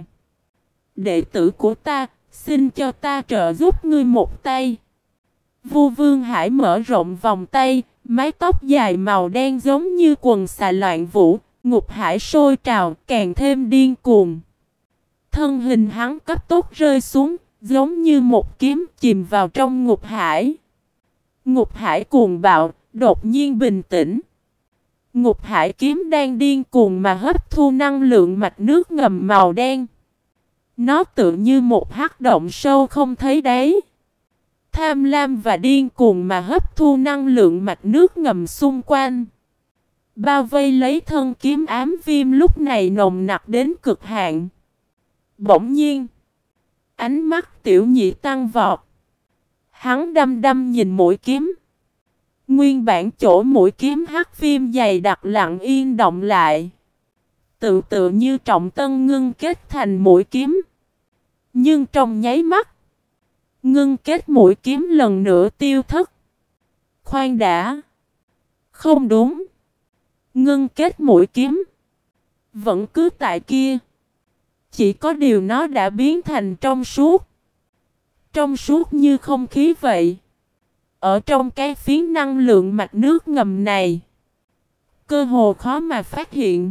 Đệ tử của ta, xin cho ta trợ giúp ngươi một tay. Vu Vương Hải mở rộng vòng tay, mái tóc dài màu đen giống như quần xà loạn vũ, ngục hải sôi trào, càng thêm điên cuồng. Thân hình hắn cấp tốc rơi xuống, giống như một kiếm chìm vào trong ngục hải. Ngục hải cuồng bạo, đột nhiên bình tĩnh. Ngục hải kiếm đang điên cuồng mà hấp thu năng lượng mạch nước ngầm màu đen. Nó tự như một hắc động sâu không thấy đáy. Tham lam và điên cuồng mà hấp thu năng lượng mạch nước ngầm xung quanh. Bao vây lấy thân kiếm ám viêm lúc này nồng nặc đến cực hạn. Bỗng nhiên, ánh mắt tiểu nhị tăng vọt. Hắn đăm đăm nhìn mũi kiếm. Nguyên bản chỗ mũi kiếm hắc viêm dày đặc lặng yên động lại. Tự tự như trọng tân ngưng kết thành mũi kiếm. Nhưng trong nháy mắt, ngưng kết mũi kiếm lần nữa tiêu thất. Khoan đã. Không đúng. Ngưng kết mũi kiếm vẫn cứ tại kia. Chỉ có điều nó đã biến thành trong suốt. Trong suốt như không khí vậy. Ở trong cái phiến năng lượng mạch nước ngầm này, cơ hồ khó mà phát hiện.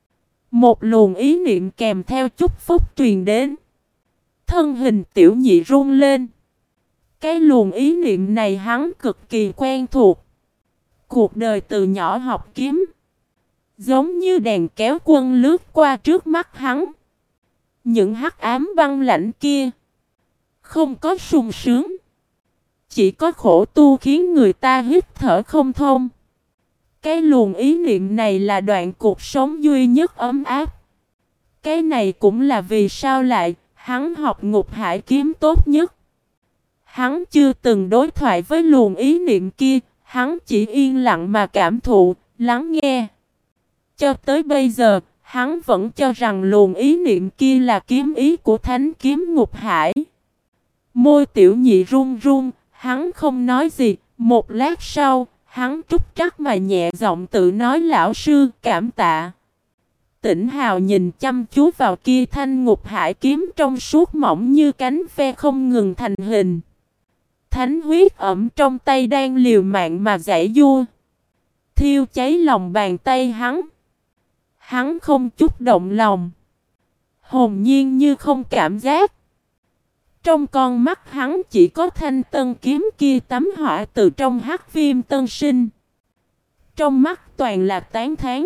Một luồng ý niệm kèm theo chúc phúc truyền đến. Thân hình tiểu nhị run lên. Cái luồng ý niệm này hắn cực kỳ quen thuộc. Cuộc đời từ nhỏ học kiếm, giống như đèn kéo quân lướt qua trước mắt hắn. Những hắc ám băng lãnh kia không có sung sướng, chỉ có khổ tu khiến người ta hít thở không thông. Cái luồng ý niệm này là đoạn cuộc sống duy nhất ấm áp. Cái này cũng là vì sao lại hắn học ngục hải kiếm tốt nhất. Hắn chưa từng đối thoại với luồng ý niệm kia, hắn chỉ yên lặng mà cảm thụ, lắng nghe. Cho tới bây giờ, hắn vẫn cho rằng luồng ý niệm kia là kiếm ý của thánh kiếm ngục hải. Môi tiểu nhị run run, hắn không nói gì. Một lát sau, hắn trúc trắc mà nhẹ giọng tự nói lão sư cảm tạ. Tỉnh Hào nhìn chăm chú vào kia thanh ngục hải kiếm trong suốt mỏng như cánh ve không ngừng thành hình. Thánh huyết ẩm trong tay đang liều mạng mà giãy giụa, thiêu cháy lòng bàn tay hắn. Hắn không chút động lòng, hồn nhiên như không cảm giác. Trong con mắt hắn chỉ có thanh tân kiếm kia tắm hỏa từ trong hắc viêm tân sinh. Trong mắt toàn là tán thán.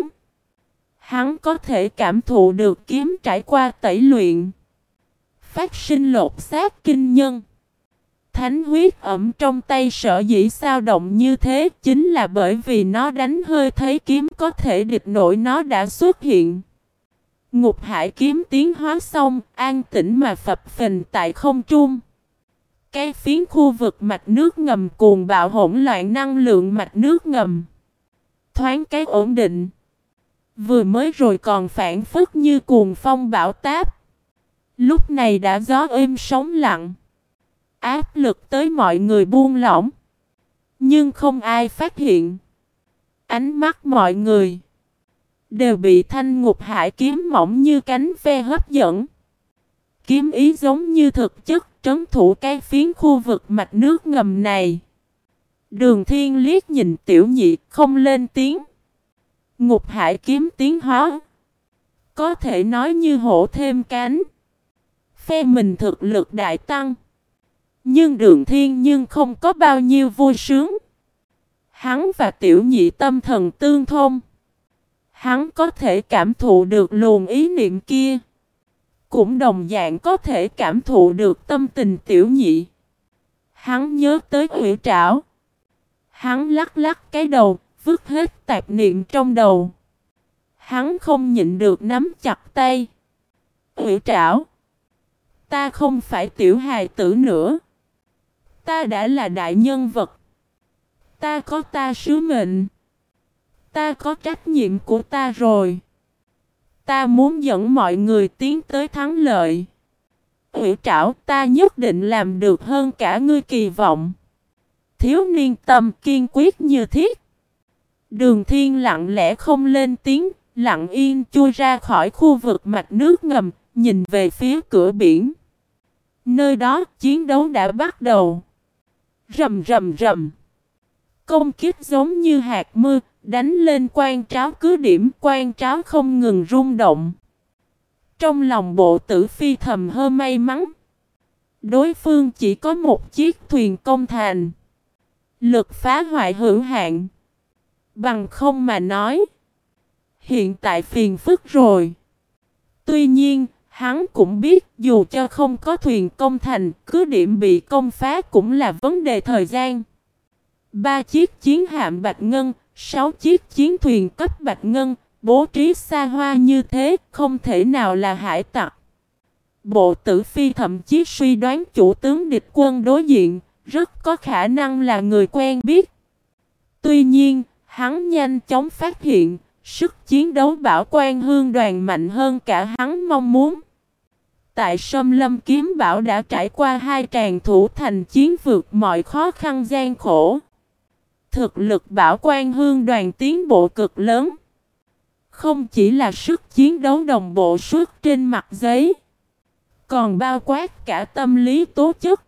Hắn có thể cảm thụ được kiếm trải qua tẩy luyện, phát sinh lột xác kinh nhân. Thánh huyết ẩm trong tay sở dĩ sao động như thế chính là bởi vì nó đánh hơi thấy kiếm có thể địch nổi nó đã xuất hiện. Ngục hải kiếm tiến hóa xong, an tĩnh mà phập phình tại không trung. Cái phiến khu vực mạch nước ngầm cuồng bạo hỗn loạn năng lượng mạch nước ngầm. Thoáng cái ổn định. Vừa mới rồi còn phản phất như cuồng phong bão táp. Lúc này đã gió êm sóng lặng. Áp lực tới mọi người buông lỏng. Nhưng không ai phát hiện. Ánh mắt mọi người đều bị thanh ngục hải kiếm mỏng như cánh ve hấp dẫn. Kiếm ý giống như thực chất trấn thủ cái phiến khu vực mạch nước ngầm này. Đường Thiên liếc nhìn tiểu nhị không lên tiếng. Ngục hải kiếm tiến hóa, có thể nói như hổ thêm cánh. Phe mình thực lực đại tăng. Nhưng Đường Thiên nhưng không có bao nhiêu vui sướng. Hắn và tiểu nhị tâm thần tương thông. Hắn có thể cảm thụ được luồng ý niệm kia. cũng đồng dạng có thể cảm thụ được tâm tình tiểu nhị. Hắn nhớ tới Hủy Trảo. Hắn lắc lắc cái đầu, vứt hết tạp niệm trong đầu. Hắn không nhịn được nắm chặt tay. Hủy Trảo, ta không phải tiểu hài tử nữa. Ta đã là đại nhân vật. Ta có ta sứ mệnh. Ta có trách nhiệm của ta rồi. Ta muốn dẫn mọi người tiến tới thắng lợi. Hủy Trảo, ta nhất định làm được hơn cả ngươi kỳ vọng. Thiếu niên tâm kiên quyết như thiết. Đường Thiên lặng lẽ không lên tiếng, lặng yên chui ra khỏi khu vực mạch nước ngầm, nhìn về phía cửa biển. Nơi đó chiến đấu đã bắt đầu. Rầm rầm rầm. Công kích giống như hạt mưa, đánh lên quan tráo cứ điểm, quan tráo không ngừng rung động. Trong lòng Bộ Tử Phi thầm hơ may mắn. Đối phương chỉ có một chiếc thuyền công thành. Lực phá hoại hữu hạn. Bằng không mà nói, hiện tại phiền phức rồi. Tuy nhiên, hắn cũng biết dù cho không có thuyền công thành, cứ điểm bị công phá cũng là vấn đề thời gian. Ba chiếc chiến hạm Bạch Ngân, sáu chiếc chiến thuyền cấp Bạch Ngân, bố trí xa hoa như thế, không thể nào là hải tặc. Bộ Tử Phi thậm chí suy đoán chủ tướng địch quân đối diện, rất có khả năng là người quen biết. Tuy nhiên, hắn nhanh chóng phát hiện, sức chiến đấu Bảo Quan Hương đoàn mạnh hơn cả hắn mong muốn. Tại Sâm Lâm Kiếm Bảo đã trải qua hai tràng thủ thành chiến vượt mọi khó khăn gian khổ. Thực lực Bảo Quan Hương đoàn tiến bộ cực lớn. Không chỉ là sức chiến đấu đồng bộ suốt trên mặt giấy, còn bao quát cả tâm lý tố chất.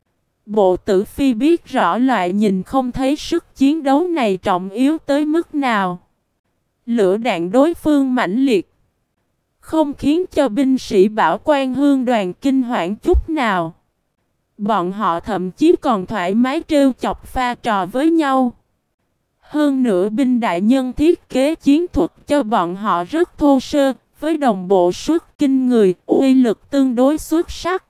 Bộ Tử Phi biết rõ loại nhìn không thấy sức chiến đấu này trọng yếu tới mức nào. Lửa đạn đối phương mãnh liệt, không khiến cho binh sĩ Bảo Quan Hương đoàn kinh hoảng chút nào. Bọn họ thậm chí còn thoải mái trêu chọc pha trò với nhau. Hơn nữa binh đại nhân thiết kế chiến thuật cho bọn họ rất thô sơ, với đồng bộ suất kinh người, uy lực tương đối xuất sắc.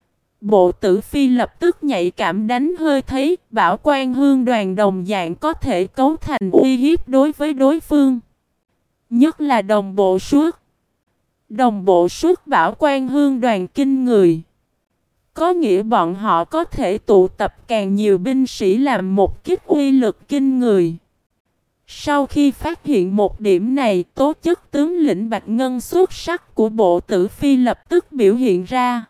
Bộ Tử Phi lập tức nhạy cảm đánh hơi thấy Bảo Quan Hương đoàn đồng dạng có thể cấu thành uy hiếp đối với đối phương. Nhất là đồng bộ suất. Đồng bộ suất Bảo Quan Hương đoàn kinh người. Có nghĩa bọn họ có thể tụ tập càng nhiều binh sĩ làm một kích uy lực kinh người. Sau khi phát hiện một điểm này, tố chất tướng lĩnh Bạch Ngân xuất sắc của Bộ Tử Phi lập tức biểu hiện ra.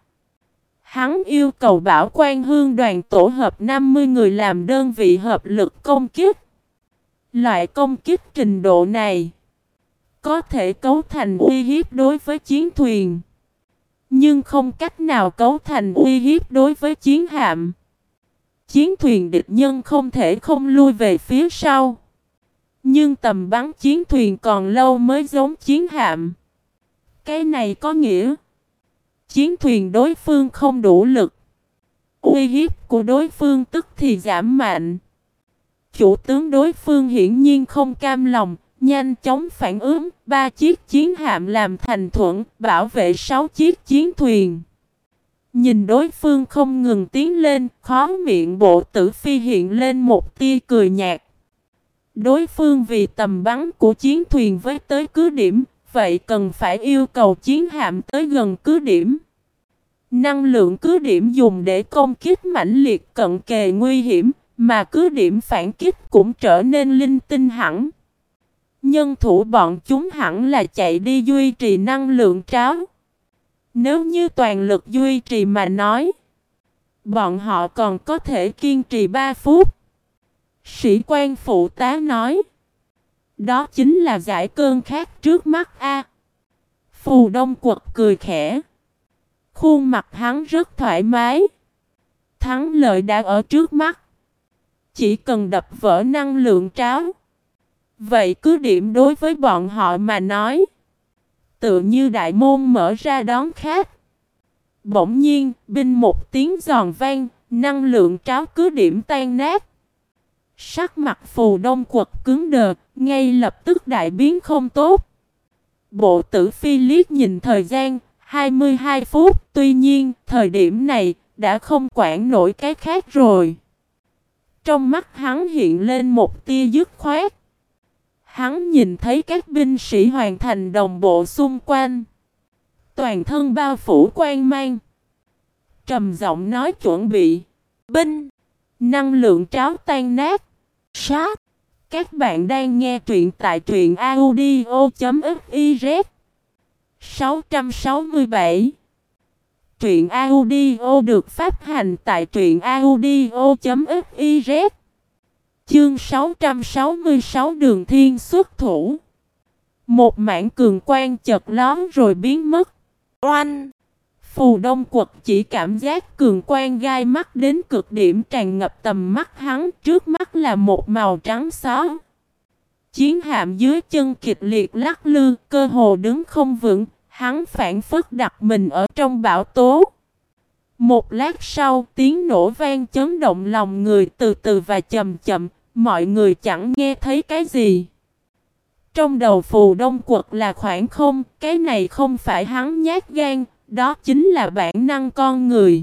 Hắn yêu cầu Bảo Quan Hương đoàn tổ hợp năm mươi người làm đơn vị hợp lực công kích. Loại công kích trình độ này có thể cấu thành uy hiếp đối với chiến thuyền, nhưng không cách nào cấu thành uy hiếp đối với chiến hạm. Chiến thuyền địch nhân không thể không lui về phía sau, nhưng tầm bắn chiến thuyền còn lâu mới giống chiến hạm. Cái này có nghĩa chiến thuyền đối phương không đủ lực, uy hiếp của đối phương tức thì giảm mạnh. Chủ tướng đối phương hiển nhiên không cam lòng, nhanh chóng phản ứng, ba chiếc chiến hạm làm thành thuận, bảo vệ sáu chiếc chiến thuyền. Nhìn đối phương không ngừng tiến lên, khó miệng Bộ Tử Phi hiện lên một tia cười nhạt. Đối phương vì tầm bắn của chiến thuyền với tới cứ điểm, vậy cần phải yêu cầu chiến hạm tới gần cứ điểm. Năng lượng cứ điểm dùng để công kích mãnh liệt cận kề nguy hiểm, mà cứ điểm phản kích cũng trở nên linh tinh hẳn. Nhân thủ bọn chúng hẳn là chạy đi duy trì năng lượng tráo. Nếu như toàn lực duy trì mà nói, bọn họ còn có thể kiên trì ba phút. Sĩ quan phụ tá nói, đó chính là giải cơn khát trước mắt a. Phù Đông Quật cười khẽ. Khuôn mặt hắn rất thoải mái. Thắng lợi đã ở trước mắt. Chỉ cần đập vỡ năng lượng tráo, vậy cứ điểm đối với bọn họ mà nói, tự như đại môn mở ra đón khách. Bỗng nhiên, binh một tiếng giòn vang, năng lượng tráo cứ điểm tan nát. Sắc mặt Phù Đông Quật cứng đờ, ngay lập tức đại biến không tốt. Bộ Tử Phi liếc nhìn thời gian, hai mươi hai phút, tuy nhiên, thời điểm này, đã không quản nổi cái khác rồi. Trong mắt hắn hiện lên một tia dứt khoát. Hắn nhìn thấy các binh sĩ hoàn thành đồng bộ xung quanh. Toàn thân bao phủ quang mang. Trầm giọng nói chuẩn bị. Binh. Năng lượng tráo tan nát. Sát. Các bạn đang nghe truyện tại truyện audio.fiz. sáu trăm sáu mươi bảy. Truyện audio được phát hành tại truyện audio.fiz. Chương sáu trăm sáu mươi sáu Đường Thiên xuất thủ. Một mảng cường quang chợt lóe rồi biến mất. Oanh! Phù Đông Quật chỉ cảm giác cường quang gai mắt đến cực điểm tràn ngập tầm mắt hắn, trước mắt là một màu trắng xóa. Chiến hạm dưới chân kịch liệt lắc lư, cơ hồ đứng không vững, hắn phảng phất đặt mình ở trong bão tố. Một lát sau, tiếng nổ vang chấn động lòng người từ từ và chậm chậm, mọi người chẳng nghe thấy cái gì. Trong đầu Phù Đông Quật là khoảng không, cái này không phải hắn nhát gan, đó chính là bản năng con người.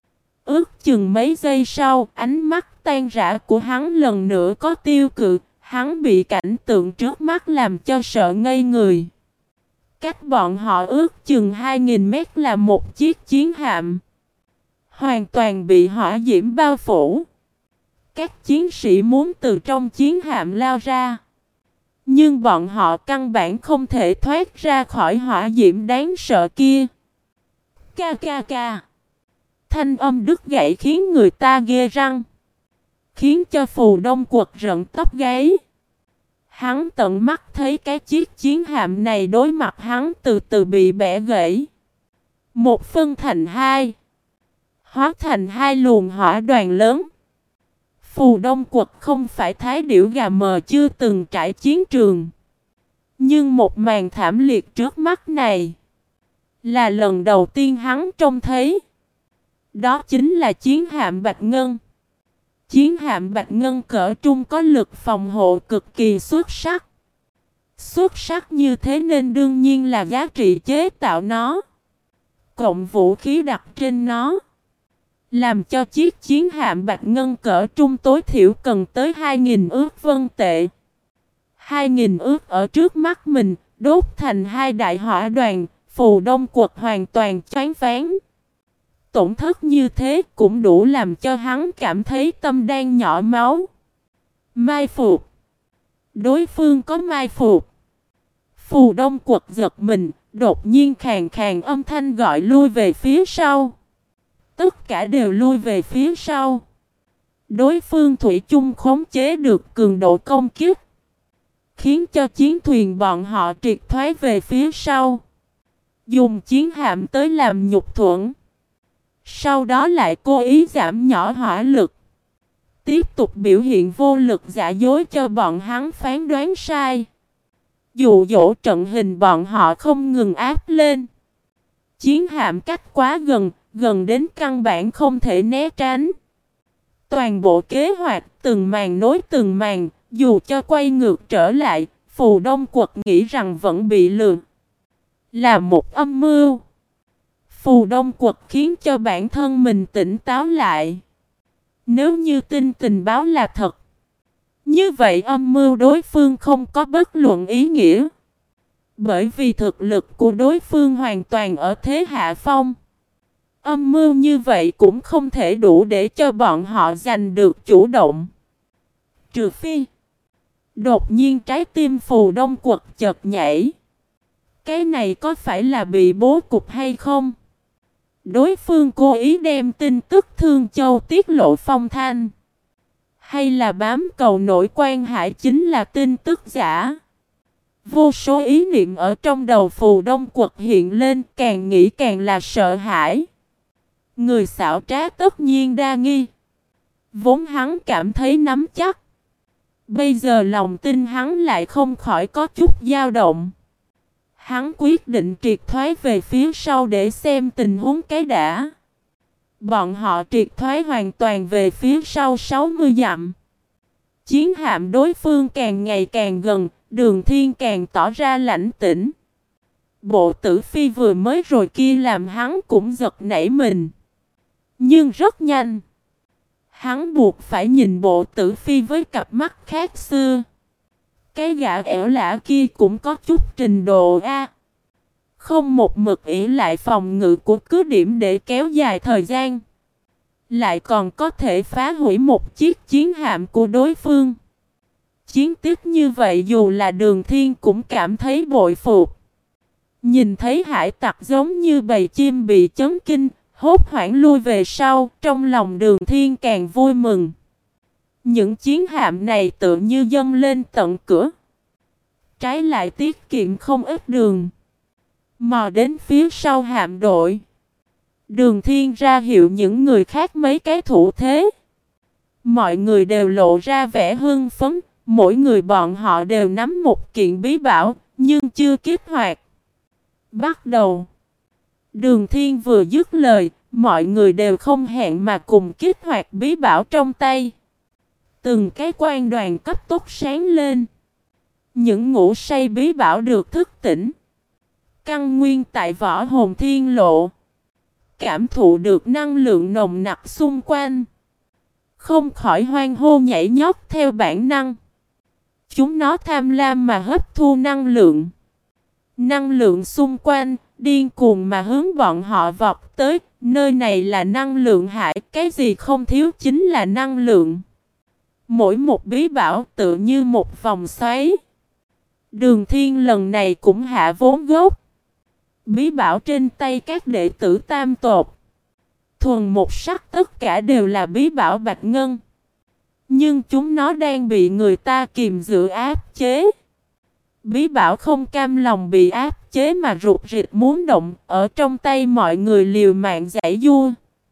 Ước chừng mấy giây sau, ánh mắt tan rã của hắn lần nữa có tiêu cự, hắn bị cảnh tượng trước mắt làm cho sợ ngây người. Cách bọn họ ước chừng hai nghìn mét là một chiếc chiến hạm. Hoàn toàn bị hỏa diễm bao phủ. Các chiến sĩ muốn từ trong chiến hạm lao ra. Nhưng bọn họ căn bản không thể thoát ra khỏi hỏa diễm đáng sợ kia. Ca ca ca. Thanh âm đứt gãy khiến người ta ghê răng. Khiến cho Phù Đông Quật rợn tóc gáy. Hắn tận mắt thấy cái chiếc chiến hạm này đối mặt hắn từ từ bị bẻ gãy. Một phân thành hai. Hóa thành hai luồng hỏa đoàn lớn. Phù Đông Quật không phải thái điểu gà mờ chưa từng trải chiến trường. Nhưng một màn thảm liệt trước mắt này là lần đầu tiên hắn trông thấy. Đó chính là chiến hạm Bạch Ngân. Chiến hạm Bạch Ngân cỡ trung có lực phòng hộ cực kỳ xuất sắc. Xuất sắc như thế nên đương nhiên là giá trị chế tạo nó. Cộng vũ khí đặt trên nó. Làm cho chiếc chiến hạm Bạch Ngân cỡ trung tối thiểu cần tới hai nghìn ước vân tệ. hai nghìn ước ở trước mắt mình, đốt thành hai đại hỏa đoàn, Phù Đông Quật hoàn toàn choáng váng. Tổn thất như thế cũng đủ làm cho hắn cảm thấy tâm đang nhỏ máu. Mai phục. Đối phương có mai phục. Phù Đông Quật giật mình, đột nhiên khàn khàn âm thanh gọi lui về phía sau. Tất cả đều lui về phía sau. Đối phương thủy chung khống chế được cường độ công kích, khiến cho chiến thuyền bọn họ triệt thoái về phía sau. Dùng chiến hạm tới làm nhục thuẫn. Sau đó lại cố ý giảm nhỏ hỏa lực. Tiếp tục biểu hiện vô lực giả dối cho bọn hắn phán đoán sai. Dụ dỗ trận hình bọn họ không ngừng áp lên. Chiến hạm cách quá gần, gần đến căn bản không thể né tránh. Toàn bộ kế hoạch từng màn nối từng màn, dù cho quay ngược trở lại, Phù Đông Quật nghĩ rằng vẫn bị lừa. Là một âm mưu. Phù Đông Quật khiến cho bản thân mình tỉnh táo lại. Nếu như tin tình báo là thật, như vậy âm mưu đối phương không có bất luận ý nghĩa. Bởi vì thực lực của đối phương hoàn toàn ở thế hạ phong. Âm mưu như vậy cũng không thể đủ để cho bọn họ giành được chủ động. Trừ phi đột nhiên trái tim Phù Đông Quật chợt nhảy. Cái này có phải là bị bố cục hay không? Đối phương cố ý đem tin tức Thương Châu tiết lộ phong thanh. Hay là bám cầu nổi quan hải chính là tin tức giả? Vô số ý niệm ở trong đầu Phù Đông Quật hiện lên, càng nghĩ càng là sợ hãi. Người xảo trá tất nhiên đa nghi. Vốn hắn cảm thấy nắm chắc. Bây giờ lòng tin hắn lại không khỏi có chút dao động. Hắn quyết định triệt thoái về phía sau để xem tình huống cái đã. Bọn họ triệt thoái hoàn toàn về phía sau sáu mươi dặm. Chiến hạm đối phương càng ngày càng gần, Đường Thiên càng tỏ ra lãnh tĩnh. Bộ tử phi vừa mới rồi kia làm hắn cũng giật nảy mình. Nhưng rất nhanh, hắn buộc phải nhìn bộ tử phi với cặp mắt khác xưa. Cái gã ẻo lả kia cũng có chút trình độ A. Không một mực ỷ lại phòng ngự của cứ điểm để kéo dài thời gian. Lại còn có thể phá hủy một chiếc chiến hạm của đối phương. Chiến tiếp như vậy dù là Đường Thiên cũng cảm thấy bội phục. Nhìn thấy hải tặc giống như bầy chim bị chấn kinh, hốt hoảng lui về sau, trong lòng Đường Thiên càng vui mừng. Những chiến hạm này tự như dâng lên tận cửa. Trái lại tiết kiệm không ít đường. Mò đến phía sau hạm đội. Đường Thiên ra hiệu những người khác mấy cái thủ thế. Mọi người đều lộ ra vẻ hưng phấn. Mỗi người bọn họ đều nắm một kiện bí bảo, nhưng chưa kích hoạt. Bắt đầu. Đường Thiên vừa dứt lời, mọi người đều không hẹn mà cùng kích hoạt bí bảo trong tay. Từng cái quan đoàn cấp tốc sáng lên. Những ngủ say bí bảo được thức tỉnh. Căn nguyên tại võ hồn thiên lộ. Cảm thụ được năng lượng nồng nặc xung quanh. Không khỏi hoang hô nhảy nhót theo bản năng. Chúng nó tham lam mà hấp thu năng lượng. Năng lượng xung quanh, điên cuồng mà hướng bọn họ vọt tới. Nơi này là năng lượng hải, cái gì không thiếu chính là năng lượng. Mỗi một bí bảo tự như một vòng xoáy. Đường Thiên lần này cũng hạ vốn gốc. Bí bảo trên tay các đệ tử tam tột. Thuần một sắc tất cả đều là bí bảo bạch ngân. Nhưng chúng nó đang bị người ta kìm giữ áp chế. Bí bảo không cam lòng bị áp chế mà rụt rịch muốn động. Ở trong tay mọi người liều mạng giãy giụa.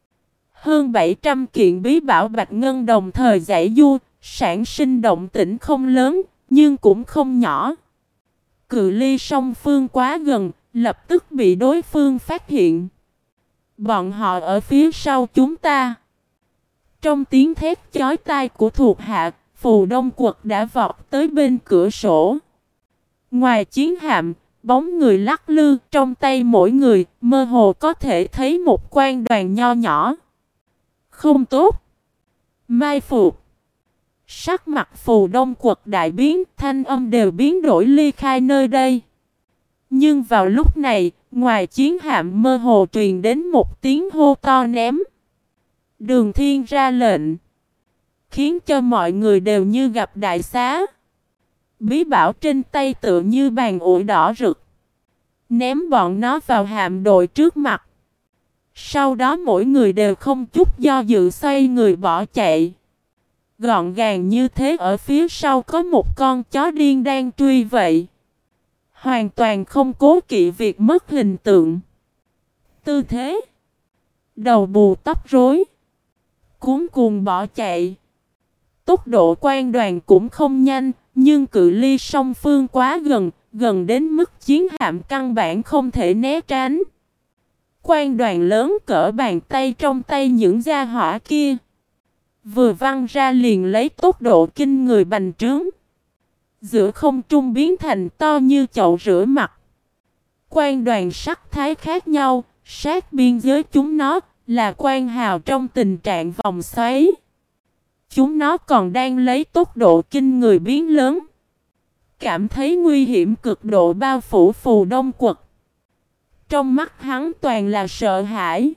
Hơn bảy trăm kiện bí bảo bạch ngân đồng thời giãy giụa, sản sinh động tĩnh không lớn, nhưng cũng không nhỏ. Cự ly song phương quá gần, lập tức bị đối phương phát hiện. Bọn họ ở phía sau chúng ta. Trong tiếng thét chói tai của thuộc hạ, Phù Đông Quật đã vọt tới bên cửa sổ. Ngoài chiến hạm, bóng người lắc lư, trong tay mỗi người, mơ hồ có thể thấy một quan đoàn nho nhỏ. Không tốt. Mai phục. Sắc mặt Phù Đông Quật đại biến, thanh âm đều biến đổi ly khai nơi đây. Nhưng vào lúc này, ngoài chiến hạm mơ hồ truyền đến một tiếng hô to ném. Đường Thiên ra lệnh, khiến cho mọi người đều như gặp đại xá. Bí bảo trên tay tựa như bàn ủi đỏ rực. Ném bọn nó vào hạm đội trước mặt. Sau đó mỗi người đều không chút do dự xoay người bỏ chạy. Gọn gàng như thế ở phía sau có một con chó điên đang truy vậy. Hoàn toàn không cố kỵ việc mất hình tượng. Tư thế. Đầu bù tóc rối. Cuốn cuồng bỏ chạy. Tốc độ quan đoàn cũng không nhanh, nhưng cự ly song phương quá gần, gần đến mức chiến hạm căn bản không thể né tránh. Quan đoàn lớn cỡ bàn tay trong tay những gia hỏa kia. Vừa văng ra liền lấy tốc độ kinh người bành trướng. Giữa không trung biến thành to như chậu rửa mặt. Quan đoàn sắc thái khác nhau, sát biên giới chúng nó là quan hào trong tình trạng vòng xoáy. Chúng nó còn đang lấy tốc độ kinh người biến lớn. Cảm thấy nguy hiểm cực độ bao phủ Phù Đông Quật. Trong mắt hắn toàn là sợ hãi.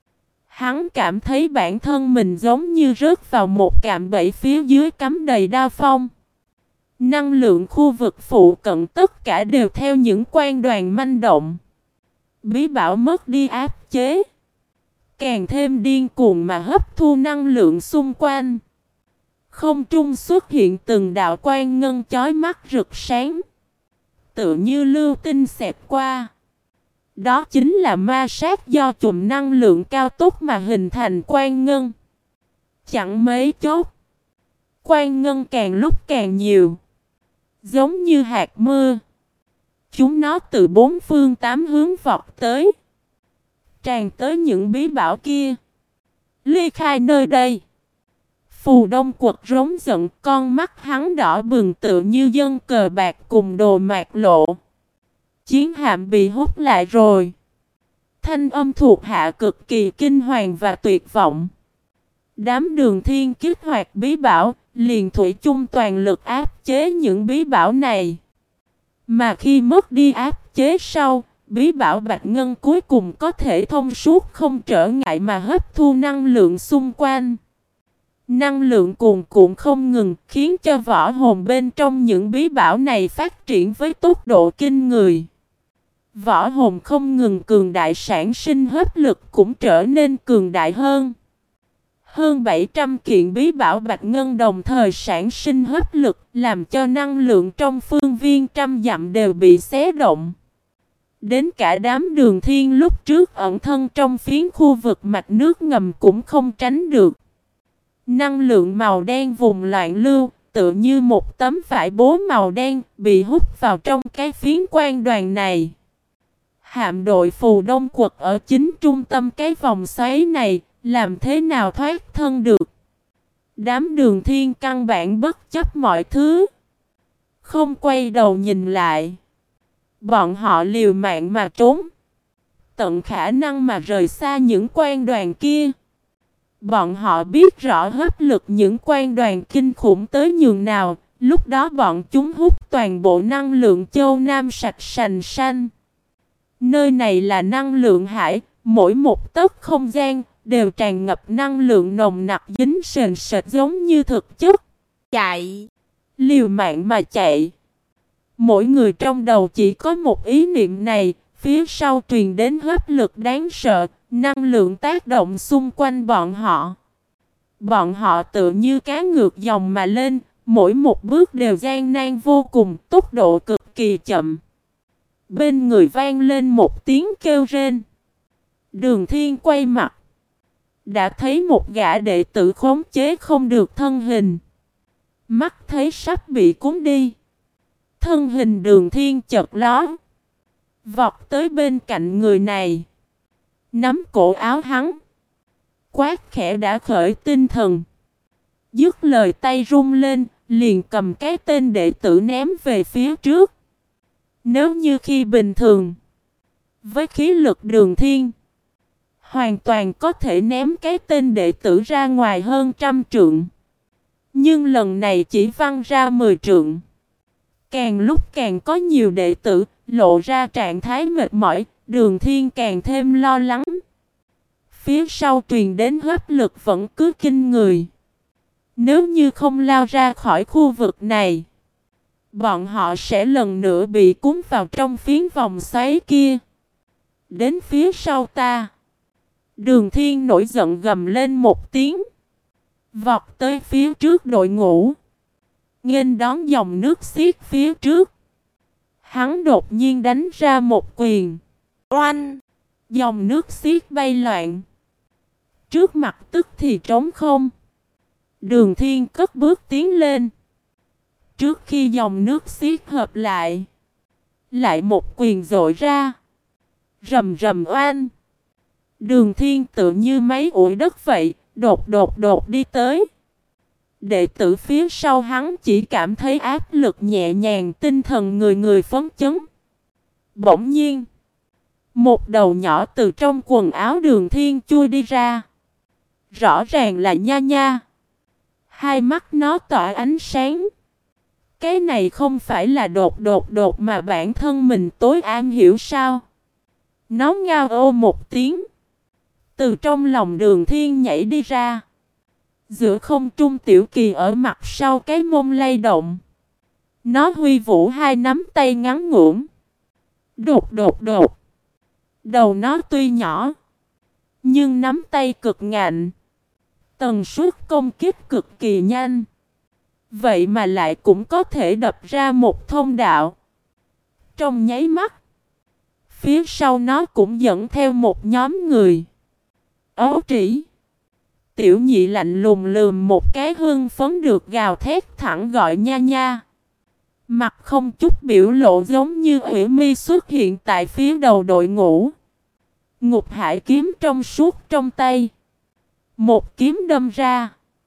Hắn cảm thấy bản thân mình giống như rớt vào một cạm bẫy phía dưới cắm đầy đao phong. Năng lượng khu vực phụ cận tất cả đều theo những quan đoàn manh động. Bí bảo mất đi áp chế. Càng thêm điên cuồng mà hấp thu năng lượng xung quanh. Không trung xuất hiện từng đạo quan ngân chói mắt rực sáng. Tự như lưu tinh xẹt qua. Đó chính là ma sát do chùm năng lượng cao tốc mà hình thành quan ngân. Chẳng mấy chốc, quan ngân càng lúc càng nhiều. Giống như hạt mưa. Chúng nó từ bốn phương tám hướng vọt tới. Tràn tới những bí bảo kia. Ly khai nơi đây. Phù Đông Quật rống giận, con mắt hắn đỏ bừng tự như dân cờ bạc cùng đồ mạc lộ. chiến hạm bị hút lại rồi. Thanh âm thuộc hạ cực kỳ kinh hoàng và tuyệt vọng. Đám Đường Thiên kích hoạt bí bảo, liền thủy chung toàn lực áp chế những bí bảo này. Mà khi mất đi áp chế sau, bí bảo Bạch Ngân cuối cùng có thể thông suốt không trở ngại mà hấp thu năng lượng xung quanh. Năng lượng cuồn cuộn không ngừng khiến cho võ hồn bên trong những bí bảo này phát triển với tốc độ kinh người. Võ hồn không ngừng cường đại, sản sinh hấp lực cũng trở nên cường đại hơn. Hơn bảy trăm kiện bí bảo Bạch Ngân đồng thời sản sinh hấp lực, làm cho năng lượng trong phương viên trăm dặm đều bị xé động. Đến cả đám Đường Thiên lúc trước ẩn thân trong phiến khu vực mạch nước ngầm cũng không tránh được. Năng lượng màu đen vùng loạn lưu, tựa như một tấm vải bố màu đen, bị hút vào trong cái phiến quan đoàn này. Hạm đội Phù Đông Quật ở chính trung tâm cái vòng xoáy này, làm thế nào thoát thân được? Đám Đường Thiên căn bản bất chấp mọi thứ, không quay đầu nhìn lại. Bọn họ liều mạng mà trốn, tận khả năng mà rời xa những quan đoàn kia. Bọn họ biết rõ hấp lực những quan đoàn kinh khủng tới nhường nào, lúc đó bọn chúng hút toàn bộ năng lượng châu Nam sạch sành xanh. Nơi này là năng lượng hải, mỗi một tấc không gian đều tràn ngập năng lượng nồng nặc dính sền sệt giống như thực chất. Chạy! Liều mạng mà chạy! Mỗi người trong đầu chỉ có một ý niệm này, phía sau truyền đến hấp lực đáng sợ, năng lượng tác động xung quanh bọn họ. Bọn họ tự như cá ngược dòng mà lên, mỗi một bước đều gian nan vô cùng, tốc độ cực kỳ chậm. Bên người vang lên một tiếng kêu rên. Đường Thiên quay mặt, đã thấy một gã đệ tử khống chế không được thân hình. Mắt thấy sắp bị cuốn đi. Thân hình Đường Thiên chợt lóe, vọt tới bên cạnh người này, nắm cổ áo hắn, quát khẽ đã khởi tinh thần. Dứt lời tay rung lên, liền cầm cái tên đệ tử ném về phía trước. Nếu như khi bình thường, với khí lực Đường Thiên, hoàn toàn có thể ném cái tên đệ tử ra ngoài hơn trăm trượng. Nhưng lần này chỉ văng ra mười trượng. Càng lúc càng có nhiều đệ tử lộ ra trạng thái mệt mỏi, Đường Thiên càng thêm lo lắng. Phía sau truyền đến hấp lực vẫn cứ kinh người. Nếu như không lao ra khỏi khu vực này, bọn họ sẽ lần nữa bị cuốn vào trong phiến vòng xoáy kia. Đến phía sau ta. Đường Thiên nổi giận gầm lên một tiếng, vọt tới phía trước đội ngũ, nghênh đón dòng nước xiết phía trước. Hắn đột nhiên đánh ra một quyền. Oanh! Dòng nước xiết bay loạn. Trước mặt tức thì trống không. Đường Thiên cất bước tiến lên. Trước khi dòng nước xiết hợp lại, lại một quyền dội ra. Rầm rầm oanh! Đường Thiên tự như máy ủi đất vậy, đột đột đột đi tới. Đệ tử phía sau hắn chỉ cảm thấy áp lực nhẹ nhàng, tinh thần người người phấn chấn. Bỗng nhiên, một đầu nhỏ từ trong quần áo Đường Thiên chui đi ra. Rõ ràng là Nha Nha. Hai mắt nó tỏa ánh sáng. Cái này không phải là đột đột đột mà bản thân mình tối am hiểu sao? Nó ngao ô một tiếng, từ trong lòng Đường Thiên nhảy đi ra. Giữa không trung Tiểu Kỳ ở mặt sau cái mông lay động. Nó huy vũ hai nắm tay ngắn ngủn. Đột đột đột. Đầu nó tuy nhỏ, nhưng nắm tay cực ngạnh. Tần suất công kích cực kỳ nhanh. Vậy mà lại cũng có thể đập ra một thông đạo. Trong nháy mắt, phía sau nó cũng dẫn theo một nhóm người. Ấu Trĩ. Tiểu Nhị lạnh lùng lườm một cái hưng phấn được gào thét thẳng gọi Nha Nha. Mặt không chút biểu lộ giống như Ủy Mi xuất hiện tại phía đầu đội ngũ. Ngục hải kiếm trong suốt trong tay. Một kiếm đâm ra.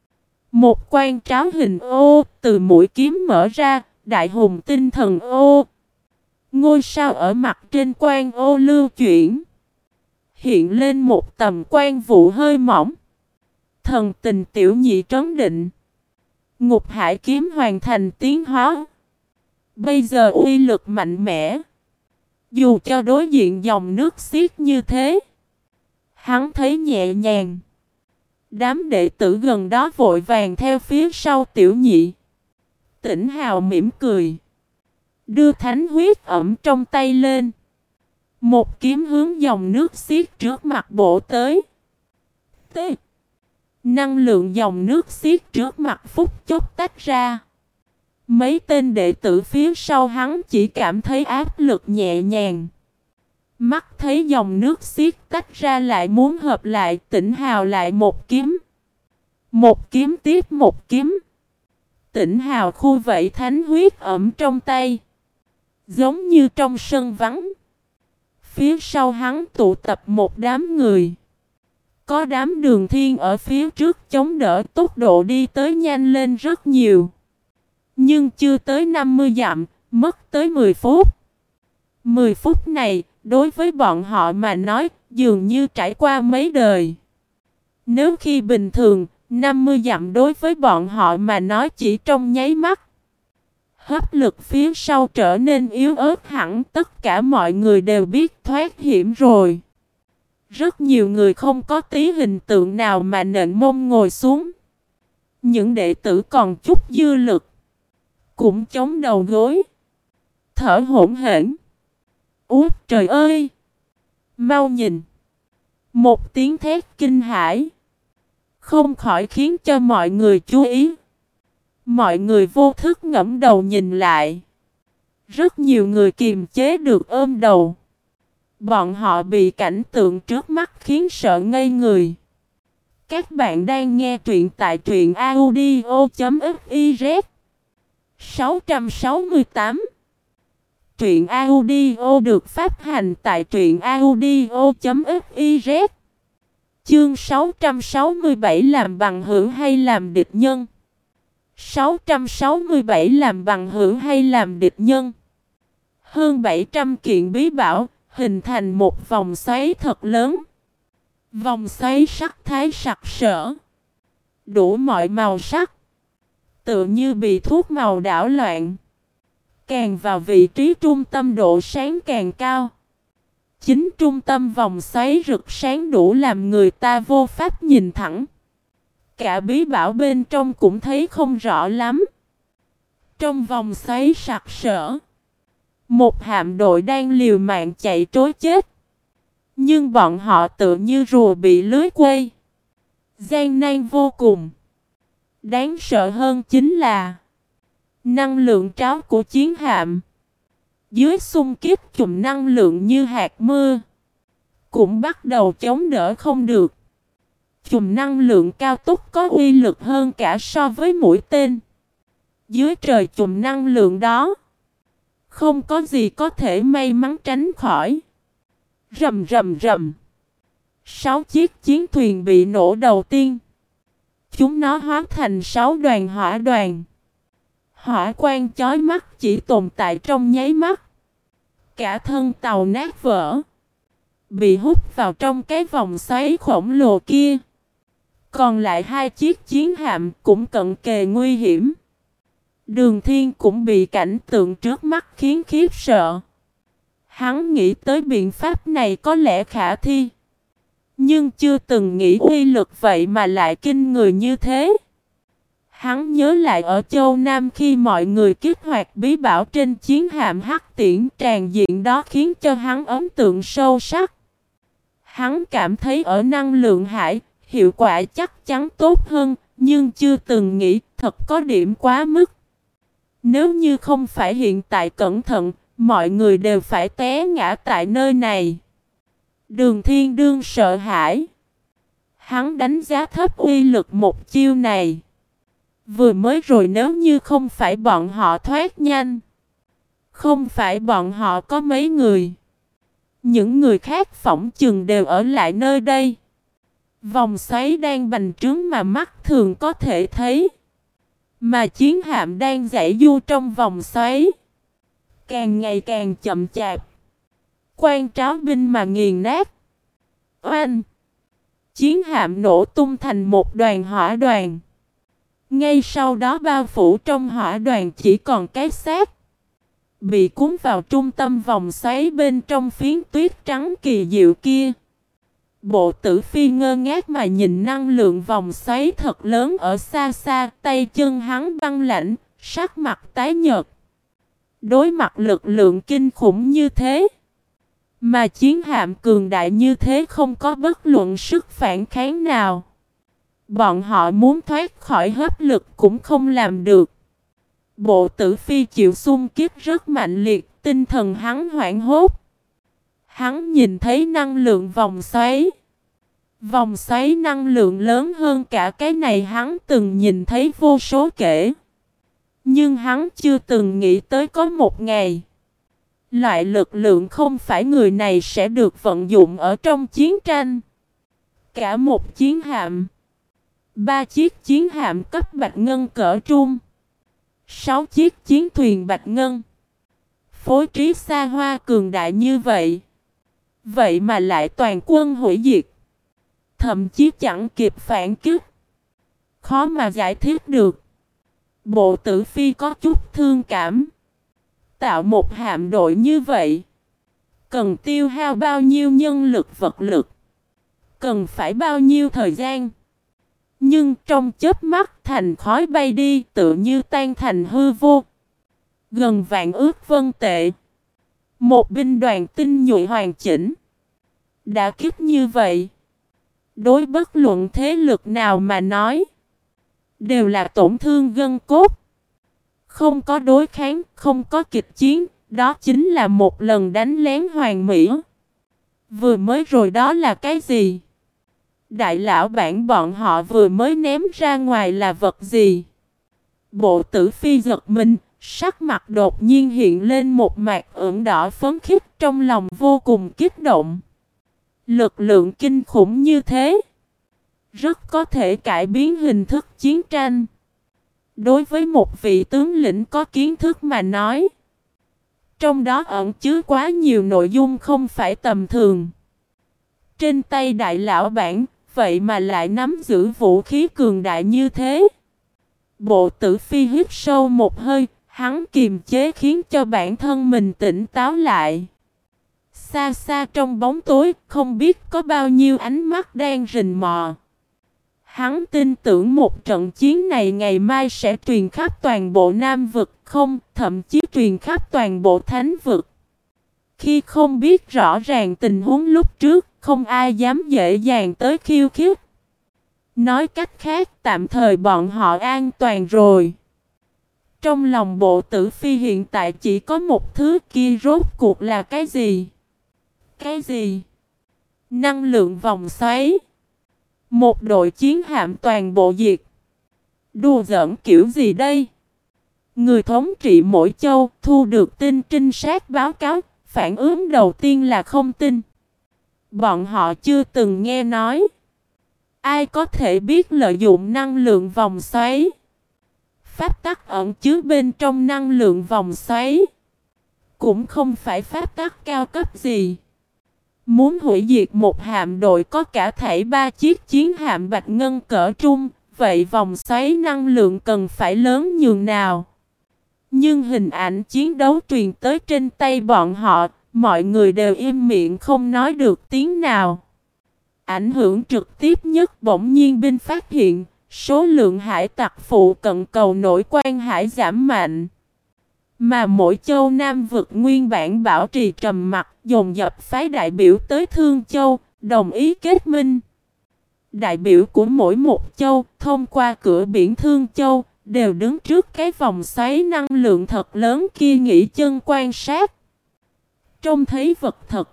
Một quan tráo hình ô từ mũi kiếm mở ra, đại hùng tinh thần ô. Ngôi sao ở mặt trên quan ô lưu chuyển, hiện lên một tầm quan vụ hơi mỏng. Thần tình tiểu nhị trấn định. Ngục hải kiếm hoàn thành tiến hóa. Bây giờ uy lực mạnh mẽ. Dù cho đối diện dòng nước xiết như thế, hắn thấy nhẹ nhàng. Đám đệ tử gần đó vội vàng theo phía sau tiểu nhị. Tỉnh Hào mỉm cười, đưa thánh huyết ẩm trong tay lên. Một kiếm hướng dòng nước xiết trước mặt bổ tới. T. Năng lượng dòng nước xiết trước mặt phút chốc tách ra. Mấy tên đệ tử phía sau hắn chỉ cảm thấy áp lực nhẹ nhàng. Mắt thấy dòng nước xiết tách ra lại muốn hợp lại, Tỉnh Hào lại một kiếm. Một kiếm tiếp một kiếm. Tỉnh Hào khu vẫy thánh huyết ẩm trong tay, giống như trong sân vắng. Phía sau hắn tụ tập một đám người. Có đám Đường Thiên ở phía trước chống đỡ, tốc độ đi tới nhanh lên rất nhiều. Nhưng chưa tới năm mươi dặm, mất tới mười phút. mười phút này, đối với bọn họ mà nói, dường như trải qua mấy đời. Nếu khi bình thường, năm mươi dặm đối với bọn họ mà nói chỉ trong nháy mắt. Hấp lực phía sau trở nên yếu ớt hẳn, tất cả mọi người đều biết thoát hiểm rồi. Rất nhiều người không có tí hình tượng nào mà nện mông ngồi xuống. Những đệ tử còn chút dư lực cũng chống đầu gối, thở hổn hển. Úi trời ơi! Mau nhìn! Một tiếng thét kinh hãi không khỏi khiến cho mọi người chú ý. Mọi người vô thức ngẫm đầu nhìn lại. Rất nhiều người kiềm chế được ôm đầu. Bọn họ bị cảnh tượng trước mắt khiến sợ ngây người. Các bạn đang nghe truyện tại truyện audio chấm fiz. sáu trăm sáu mươi tám. Truyện audio được phát hành tại truyện audio chấm fiz. Chương sáu trăm sáu mươi bảy làm bằng hữu hay làm địch nhân. sáu trăm sáu mươi bảy làm bằng hữu hay làm địch nhân. Hơn bảy trăm kiện bí bảo hình thành một vòng xoáy thật lớn. Vòng xoáy sắc thái sặc sỡ, đủ mọi màu sắc, tựa như bị thuốc màu đảo loạn. Càng vào vị trí trung tâm độ sáng càng cao. Chính trung tâm vòng xoáy rực sáng đủ làm người ta vô pháp nhìn thẳng. Cả bí bảo bên trong cũng thấy không rõ lắm. Trong vòng xoáy sặc sỡ, một hạm đội đang liều mạng chạy trối chết. Nhưng bọn họ tự như rùa bị lưới quây, gian nan vô cùng. Đáng sợ hơn chính là năng lượng tráo của chiến hạm. Dưới xung kích chùm năng lượng như hạt mưa, cũng bắt đầu chống đỡ không được. Chùm năng lượng cao tốc có uy lực hơn cả so với mũi tên. Dưới trời chùm năng lượng đó, không có gì có thể may mắn tránh khỏi. Rầm rầm rầm. Sáu chiếc chiến thuyền bị nổ đầu tiên. Chúng nó hóa thành sáu đoàn hỏa đoàn. Hỏa quang chói mắt chỉ tồn tại trong nháy mắt. Cả thân tàu nát vỡ, bị hút vào trong cái vòng xoáy khổng lồ kia. Còn lại hai chiếc chiến hạm cũng cận kề nguy hiểm. Đường Thiên cũng bị cảnh tượng trước mắt khiến khiếp sợ. Hắn nghĩ tới biện pháp này có lẽ khả thi, nhưng chưa từng nghĩ uy lực vậy mà lại kinh người như thế. Hắn nhớ lại ở Châu Nam khi mọi người kích hoạt bí bảo trên chiến hạm Hắc Tiễn, tràn diện đó khiến cho hắn ấn tượng sâu sắc. Hắn cảm thấy ở năng lượng hải, hiệu quả chắc chắn tốt hơn, nhưng chưa từng nghĩ thật có điểm quá mức. Nếu như không phải hiện tại cẩn thận, mọi người đều phải té ngã tại nơi này. Đường Thiên Đương sợ hãi. Hắn đánh giá thấp uy lực một chiêu này. Vừa mới rồi nếu như không phải bọn họ thoát nhanh, không phải bọn họ có mấy người, những người khác phỏng chừng đều ở lại nơi đây. Vòng xoáy đang bành trướng mà mắt thường có thể thấy, mà chiến hạm đang giãy du trong vòng xoáy. càng ngày càng chậm chạp. Quan tráo binh mà nghiền nát. Oanh! Chiến hạm nổ tung thành một đoàn hỏa đoàn. Ngay sau đó bao phủ trong hỏa đoàn chỉ còn cái xác, bị cuốn vào trung tâm vòng xoáy bên trong phiến tuyết trắng kỳ diệu kia. Bộ Tử Phi ngơ ngác mà nhìn năng lượng vòng xoáy thật lớn ở xa xa, tay chân hắn băng lạnh, sắc mặt tái nhợt. Đối mặt lực lượng kinh khủng như thế, mà chiến hạm cường đại như thế không có bất luận sức phản kháng nào. Bọn họ muốn thoát khỏi hấp lực cũng không làm được. Bộ Tử Phi chịu xung kích rất mạnh liệt, tinh thần hắn hoảng hốt. Hắn nhìn thấy năng lượng vòng xoáy. Vòng xoáy năng lượng lớn hơn cả cái này hắn từng nhìn thấy vô số kể. Nhưng hắn chưa từng nghĩ tới có một ngày, loại lực lượng không phải người này sẽ được vận dụng ở trong chiến tranh. Cả một chiến hạm, ba chiếc chiến hạm cấp bạch ngân cỡ trung, sáu chiếc chiến thuyền bạch ngân, phối trí xa hoa cường đại như vậy, vậy mà lại toàn quân hủy diệt, thậm chí chẳng kịp phản kích. Khó mà giải thích được. Bộ Tử Phi có chút thương cảm. Tạo một hạm đội như vậy, cần tiêu hao bao nhiêu nhân lực vật lực, cần phải bao nhiêu thời gian. Nhưng trong chớp mắt thành khói bay đi, tự như tan thành hư vô. Gần vạn ước vân tệ, một binh đoàn tinh nhuệ hoàn chỉnh. Đã kích như vậy, đối bất luận thế lực nào mà nói, đều là tổn thương gân cốt. Không có đối kháng, không có kịch chiến, đó chính là một lần đánh lén hoàn mỹ. Vừa mới rồi đó là cái gì? Đại lão bản bọn họ vừa mới ném ra ngoài là vật gì? Bộ Tử Phi giật mình, sắc mặt đột nhiên hiện lên một mạt ửng đỏ phấn khích, trong lòng vô cùng kích động. Lực lượng kinh khủng như thế, rất có thể cải biến hình thức chiến tranh. Đối với một vị tướng lĩnh có kiến thức mà nói, trong đó ẩn chứa quá nhiều nội dung không phải tầm thường. Trên tay đại lão bản, vậy mà lại nắm giữ vũ khí cường đại như thế. Bộ Tử Phi hít sâu một hơi, hắn kiềm chế khiến cho bản thân mình tỉnh táo lại. Xa xa trong bóng tối, không biết có bao nhiêu ánh mắt đang rình mò. Hắn tin tưởng một trận chiến này ngày mai sẽ truyền khắp toàn bộ Nam vực, không, thậm chí truyền khắp toàn bộ Thánh vực. Khi không biết rõ ràng tình huống lúc trước, không ai dám dễ dàng tới khiêu khích. Nói cách khác, tạm thời bọn họ an toàn rồi. Trong lòng Bộ Tử Phi hiện tại chỉ có một thứ, kia rốt cuộc là cái gì? Cái gì? Năng lượng vòng xoáy. Một đội chiến hạm toàn bộ diệt. Đùa giỡn kiểu gì đây? Người thống trị mỗi châu thu được tin trinh sát báo cáo, phản ứng đầu tiên là không tin. Bọn họ chưa từng nghe nói. Ai có thể biết lợi dụng năng lượng vòng xoáy? Pháp tắc ẩn chứa bên trong năng lượng vòng xoáy cũng không phải pháp tắc cao cấp gì. Muốn hủy diệt một hạm đội có cả thảy ba chiếc chiến hạm bạch ngân cỡ trung, vậy vòng xoáy năng lượng cần phải lớn nhường nào? Nhưng hình ảnh chiến đấu truyền tới trên tay bọn họ, mọi người đều im miệng không nói được tiếng nào. Ảnh hưởng trực tiếp nhất bỗng nhiên binh phát hiện, số lượng hải tặc phụ cận cầu nổi quan hải giảm mạnh. Mà mỗi châu Nam vực nguyên bản bảo trì trầm mặc, dồn dập phái đại biểu tới Thương Châu, đồng ý kết minh. Đại biểu của mỗi một châu, thông qua cửa biển Thương Châu, đều đứng trước cái vòng xoáy năng lượng thật lớn kia nghỉ chân quan sát. Trông thấy vật thật,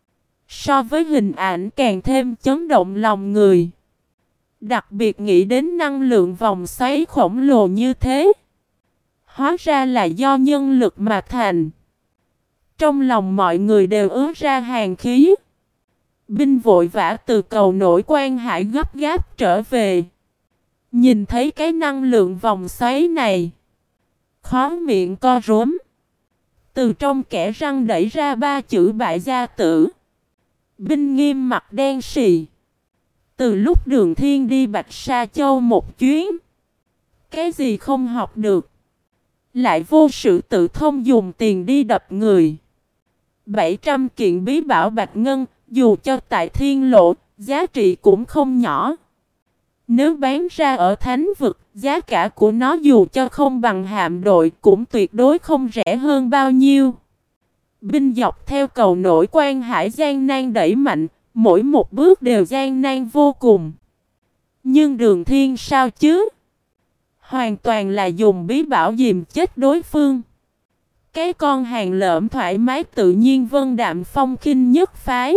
so với hình ảnh càng thêm chấn động lòng người. Đặc biệt nghĩ đến năng lượng vòng xoáy khổng lồ như thế, hóa ra là do nhân lực mà thành. Trong lòng mọi người đều ứa ra hàn khí. Binh vội vã từ cầu nổi quan hải gấp gáp trở về. Nhìn thấy cái năng lượng vòng xoáy này, khóe miệng co rúm. Từ trong kẽ răng đẩy ra ba chữ bại gia tử. Binh Nghiêm mặt đen sì. Từ lúc Đường Thiên đi Bạch Sa Châu một chuyến, cái gì không học được, lại vô sự tự thông dùng tiền đi đập người. bảy trăm kiện bí bảo bạch ngân, dù cho tại Thiên Lộ, giá trị cũng không nhỏ. Nếu bán ra ở Thánh Vực, giá cả của nó dù cho không bằng hạm đội cũng tuyệt đối không rẻ hơn bao nhiêu. Binh dọc theo cầu nổi Quan Hải gian nan đẩy mạnh, mỗi một bước đều gian nan vô cùng. Nhưng Đường Thiên sao chứ? Hoàn toàn là dùng bí bảo dìm chết đối phương. Cái con hàng lợm thoải mái tự nhiên vân đạm phong khinh nhất phái.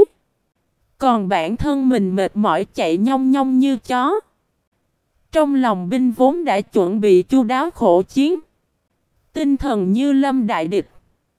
Còn bản thân mình mệt mỏi chạy nhong nhong như chó. Trong lòng binh vốn đã chuẩn bị chu đáo khổ chiến, tinh thần như lâm đại địch,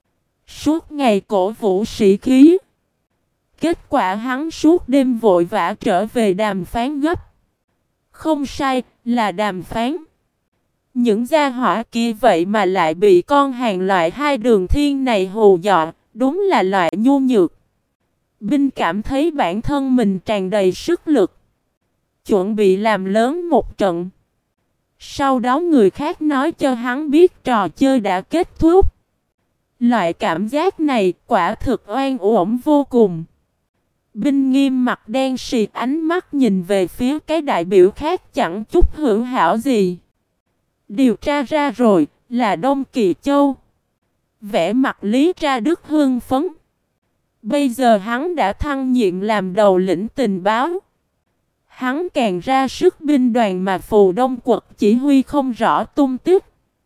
suốt ngày cổ vũ sĩ khí. Kết quả hắn suốt đêm vội vã trở về đàm phán gấp. Không sai, là đàm phán. Những gia hỏa kia vậy mà lại bị con hàng loại hai Đường Thiên này hù dọa, đúng là loại nhu nhược. Binh cảm thấy bản thân mình tràn đầy sức lực, chuẩn bị làm lớn một trận. Sau đó người khác nói cho hắn biết trò chơi đã kết thúc. Loại cảm giác này quả thực oan uổng vô cùng. Binh Nghiêm mặt đen sì, ánh mắt nhìn về phía cái đại biểu khác chẳng chút hữu hảo gì. Điều tra ra rồi, là Đông Kỳ Châu. Vẻ mặt Lý Tra Đức hưng phấn. Bây giờ hắn đã thăng nhiệm làm đầu lĩnh tình báo. Hắn càng ra sức binh đoàn mà Phù Đông Quật chỉ huy không rõ tung tích.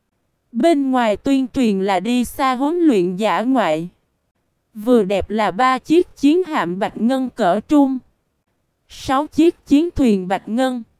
Bên ngoài tuyên truyền là đi xa huấn luyện dã ngoại. Vừa đẹp là ba chiếc chiến hạm bạch ngân cỡ trung, sáu chiếc chiến thuyền bạch ngân,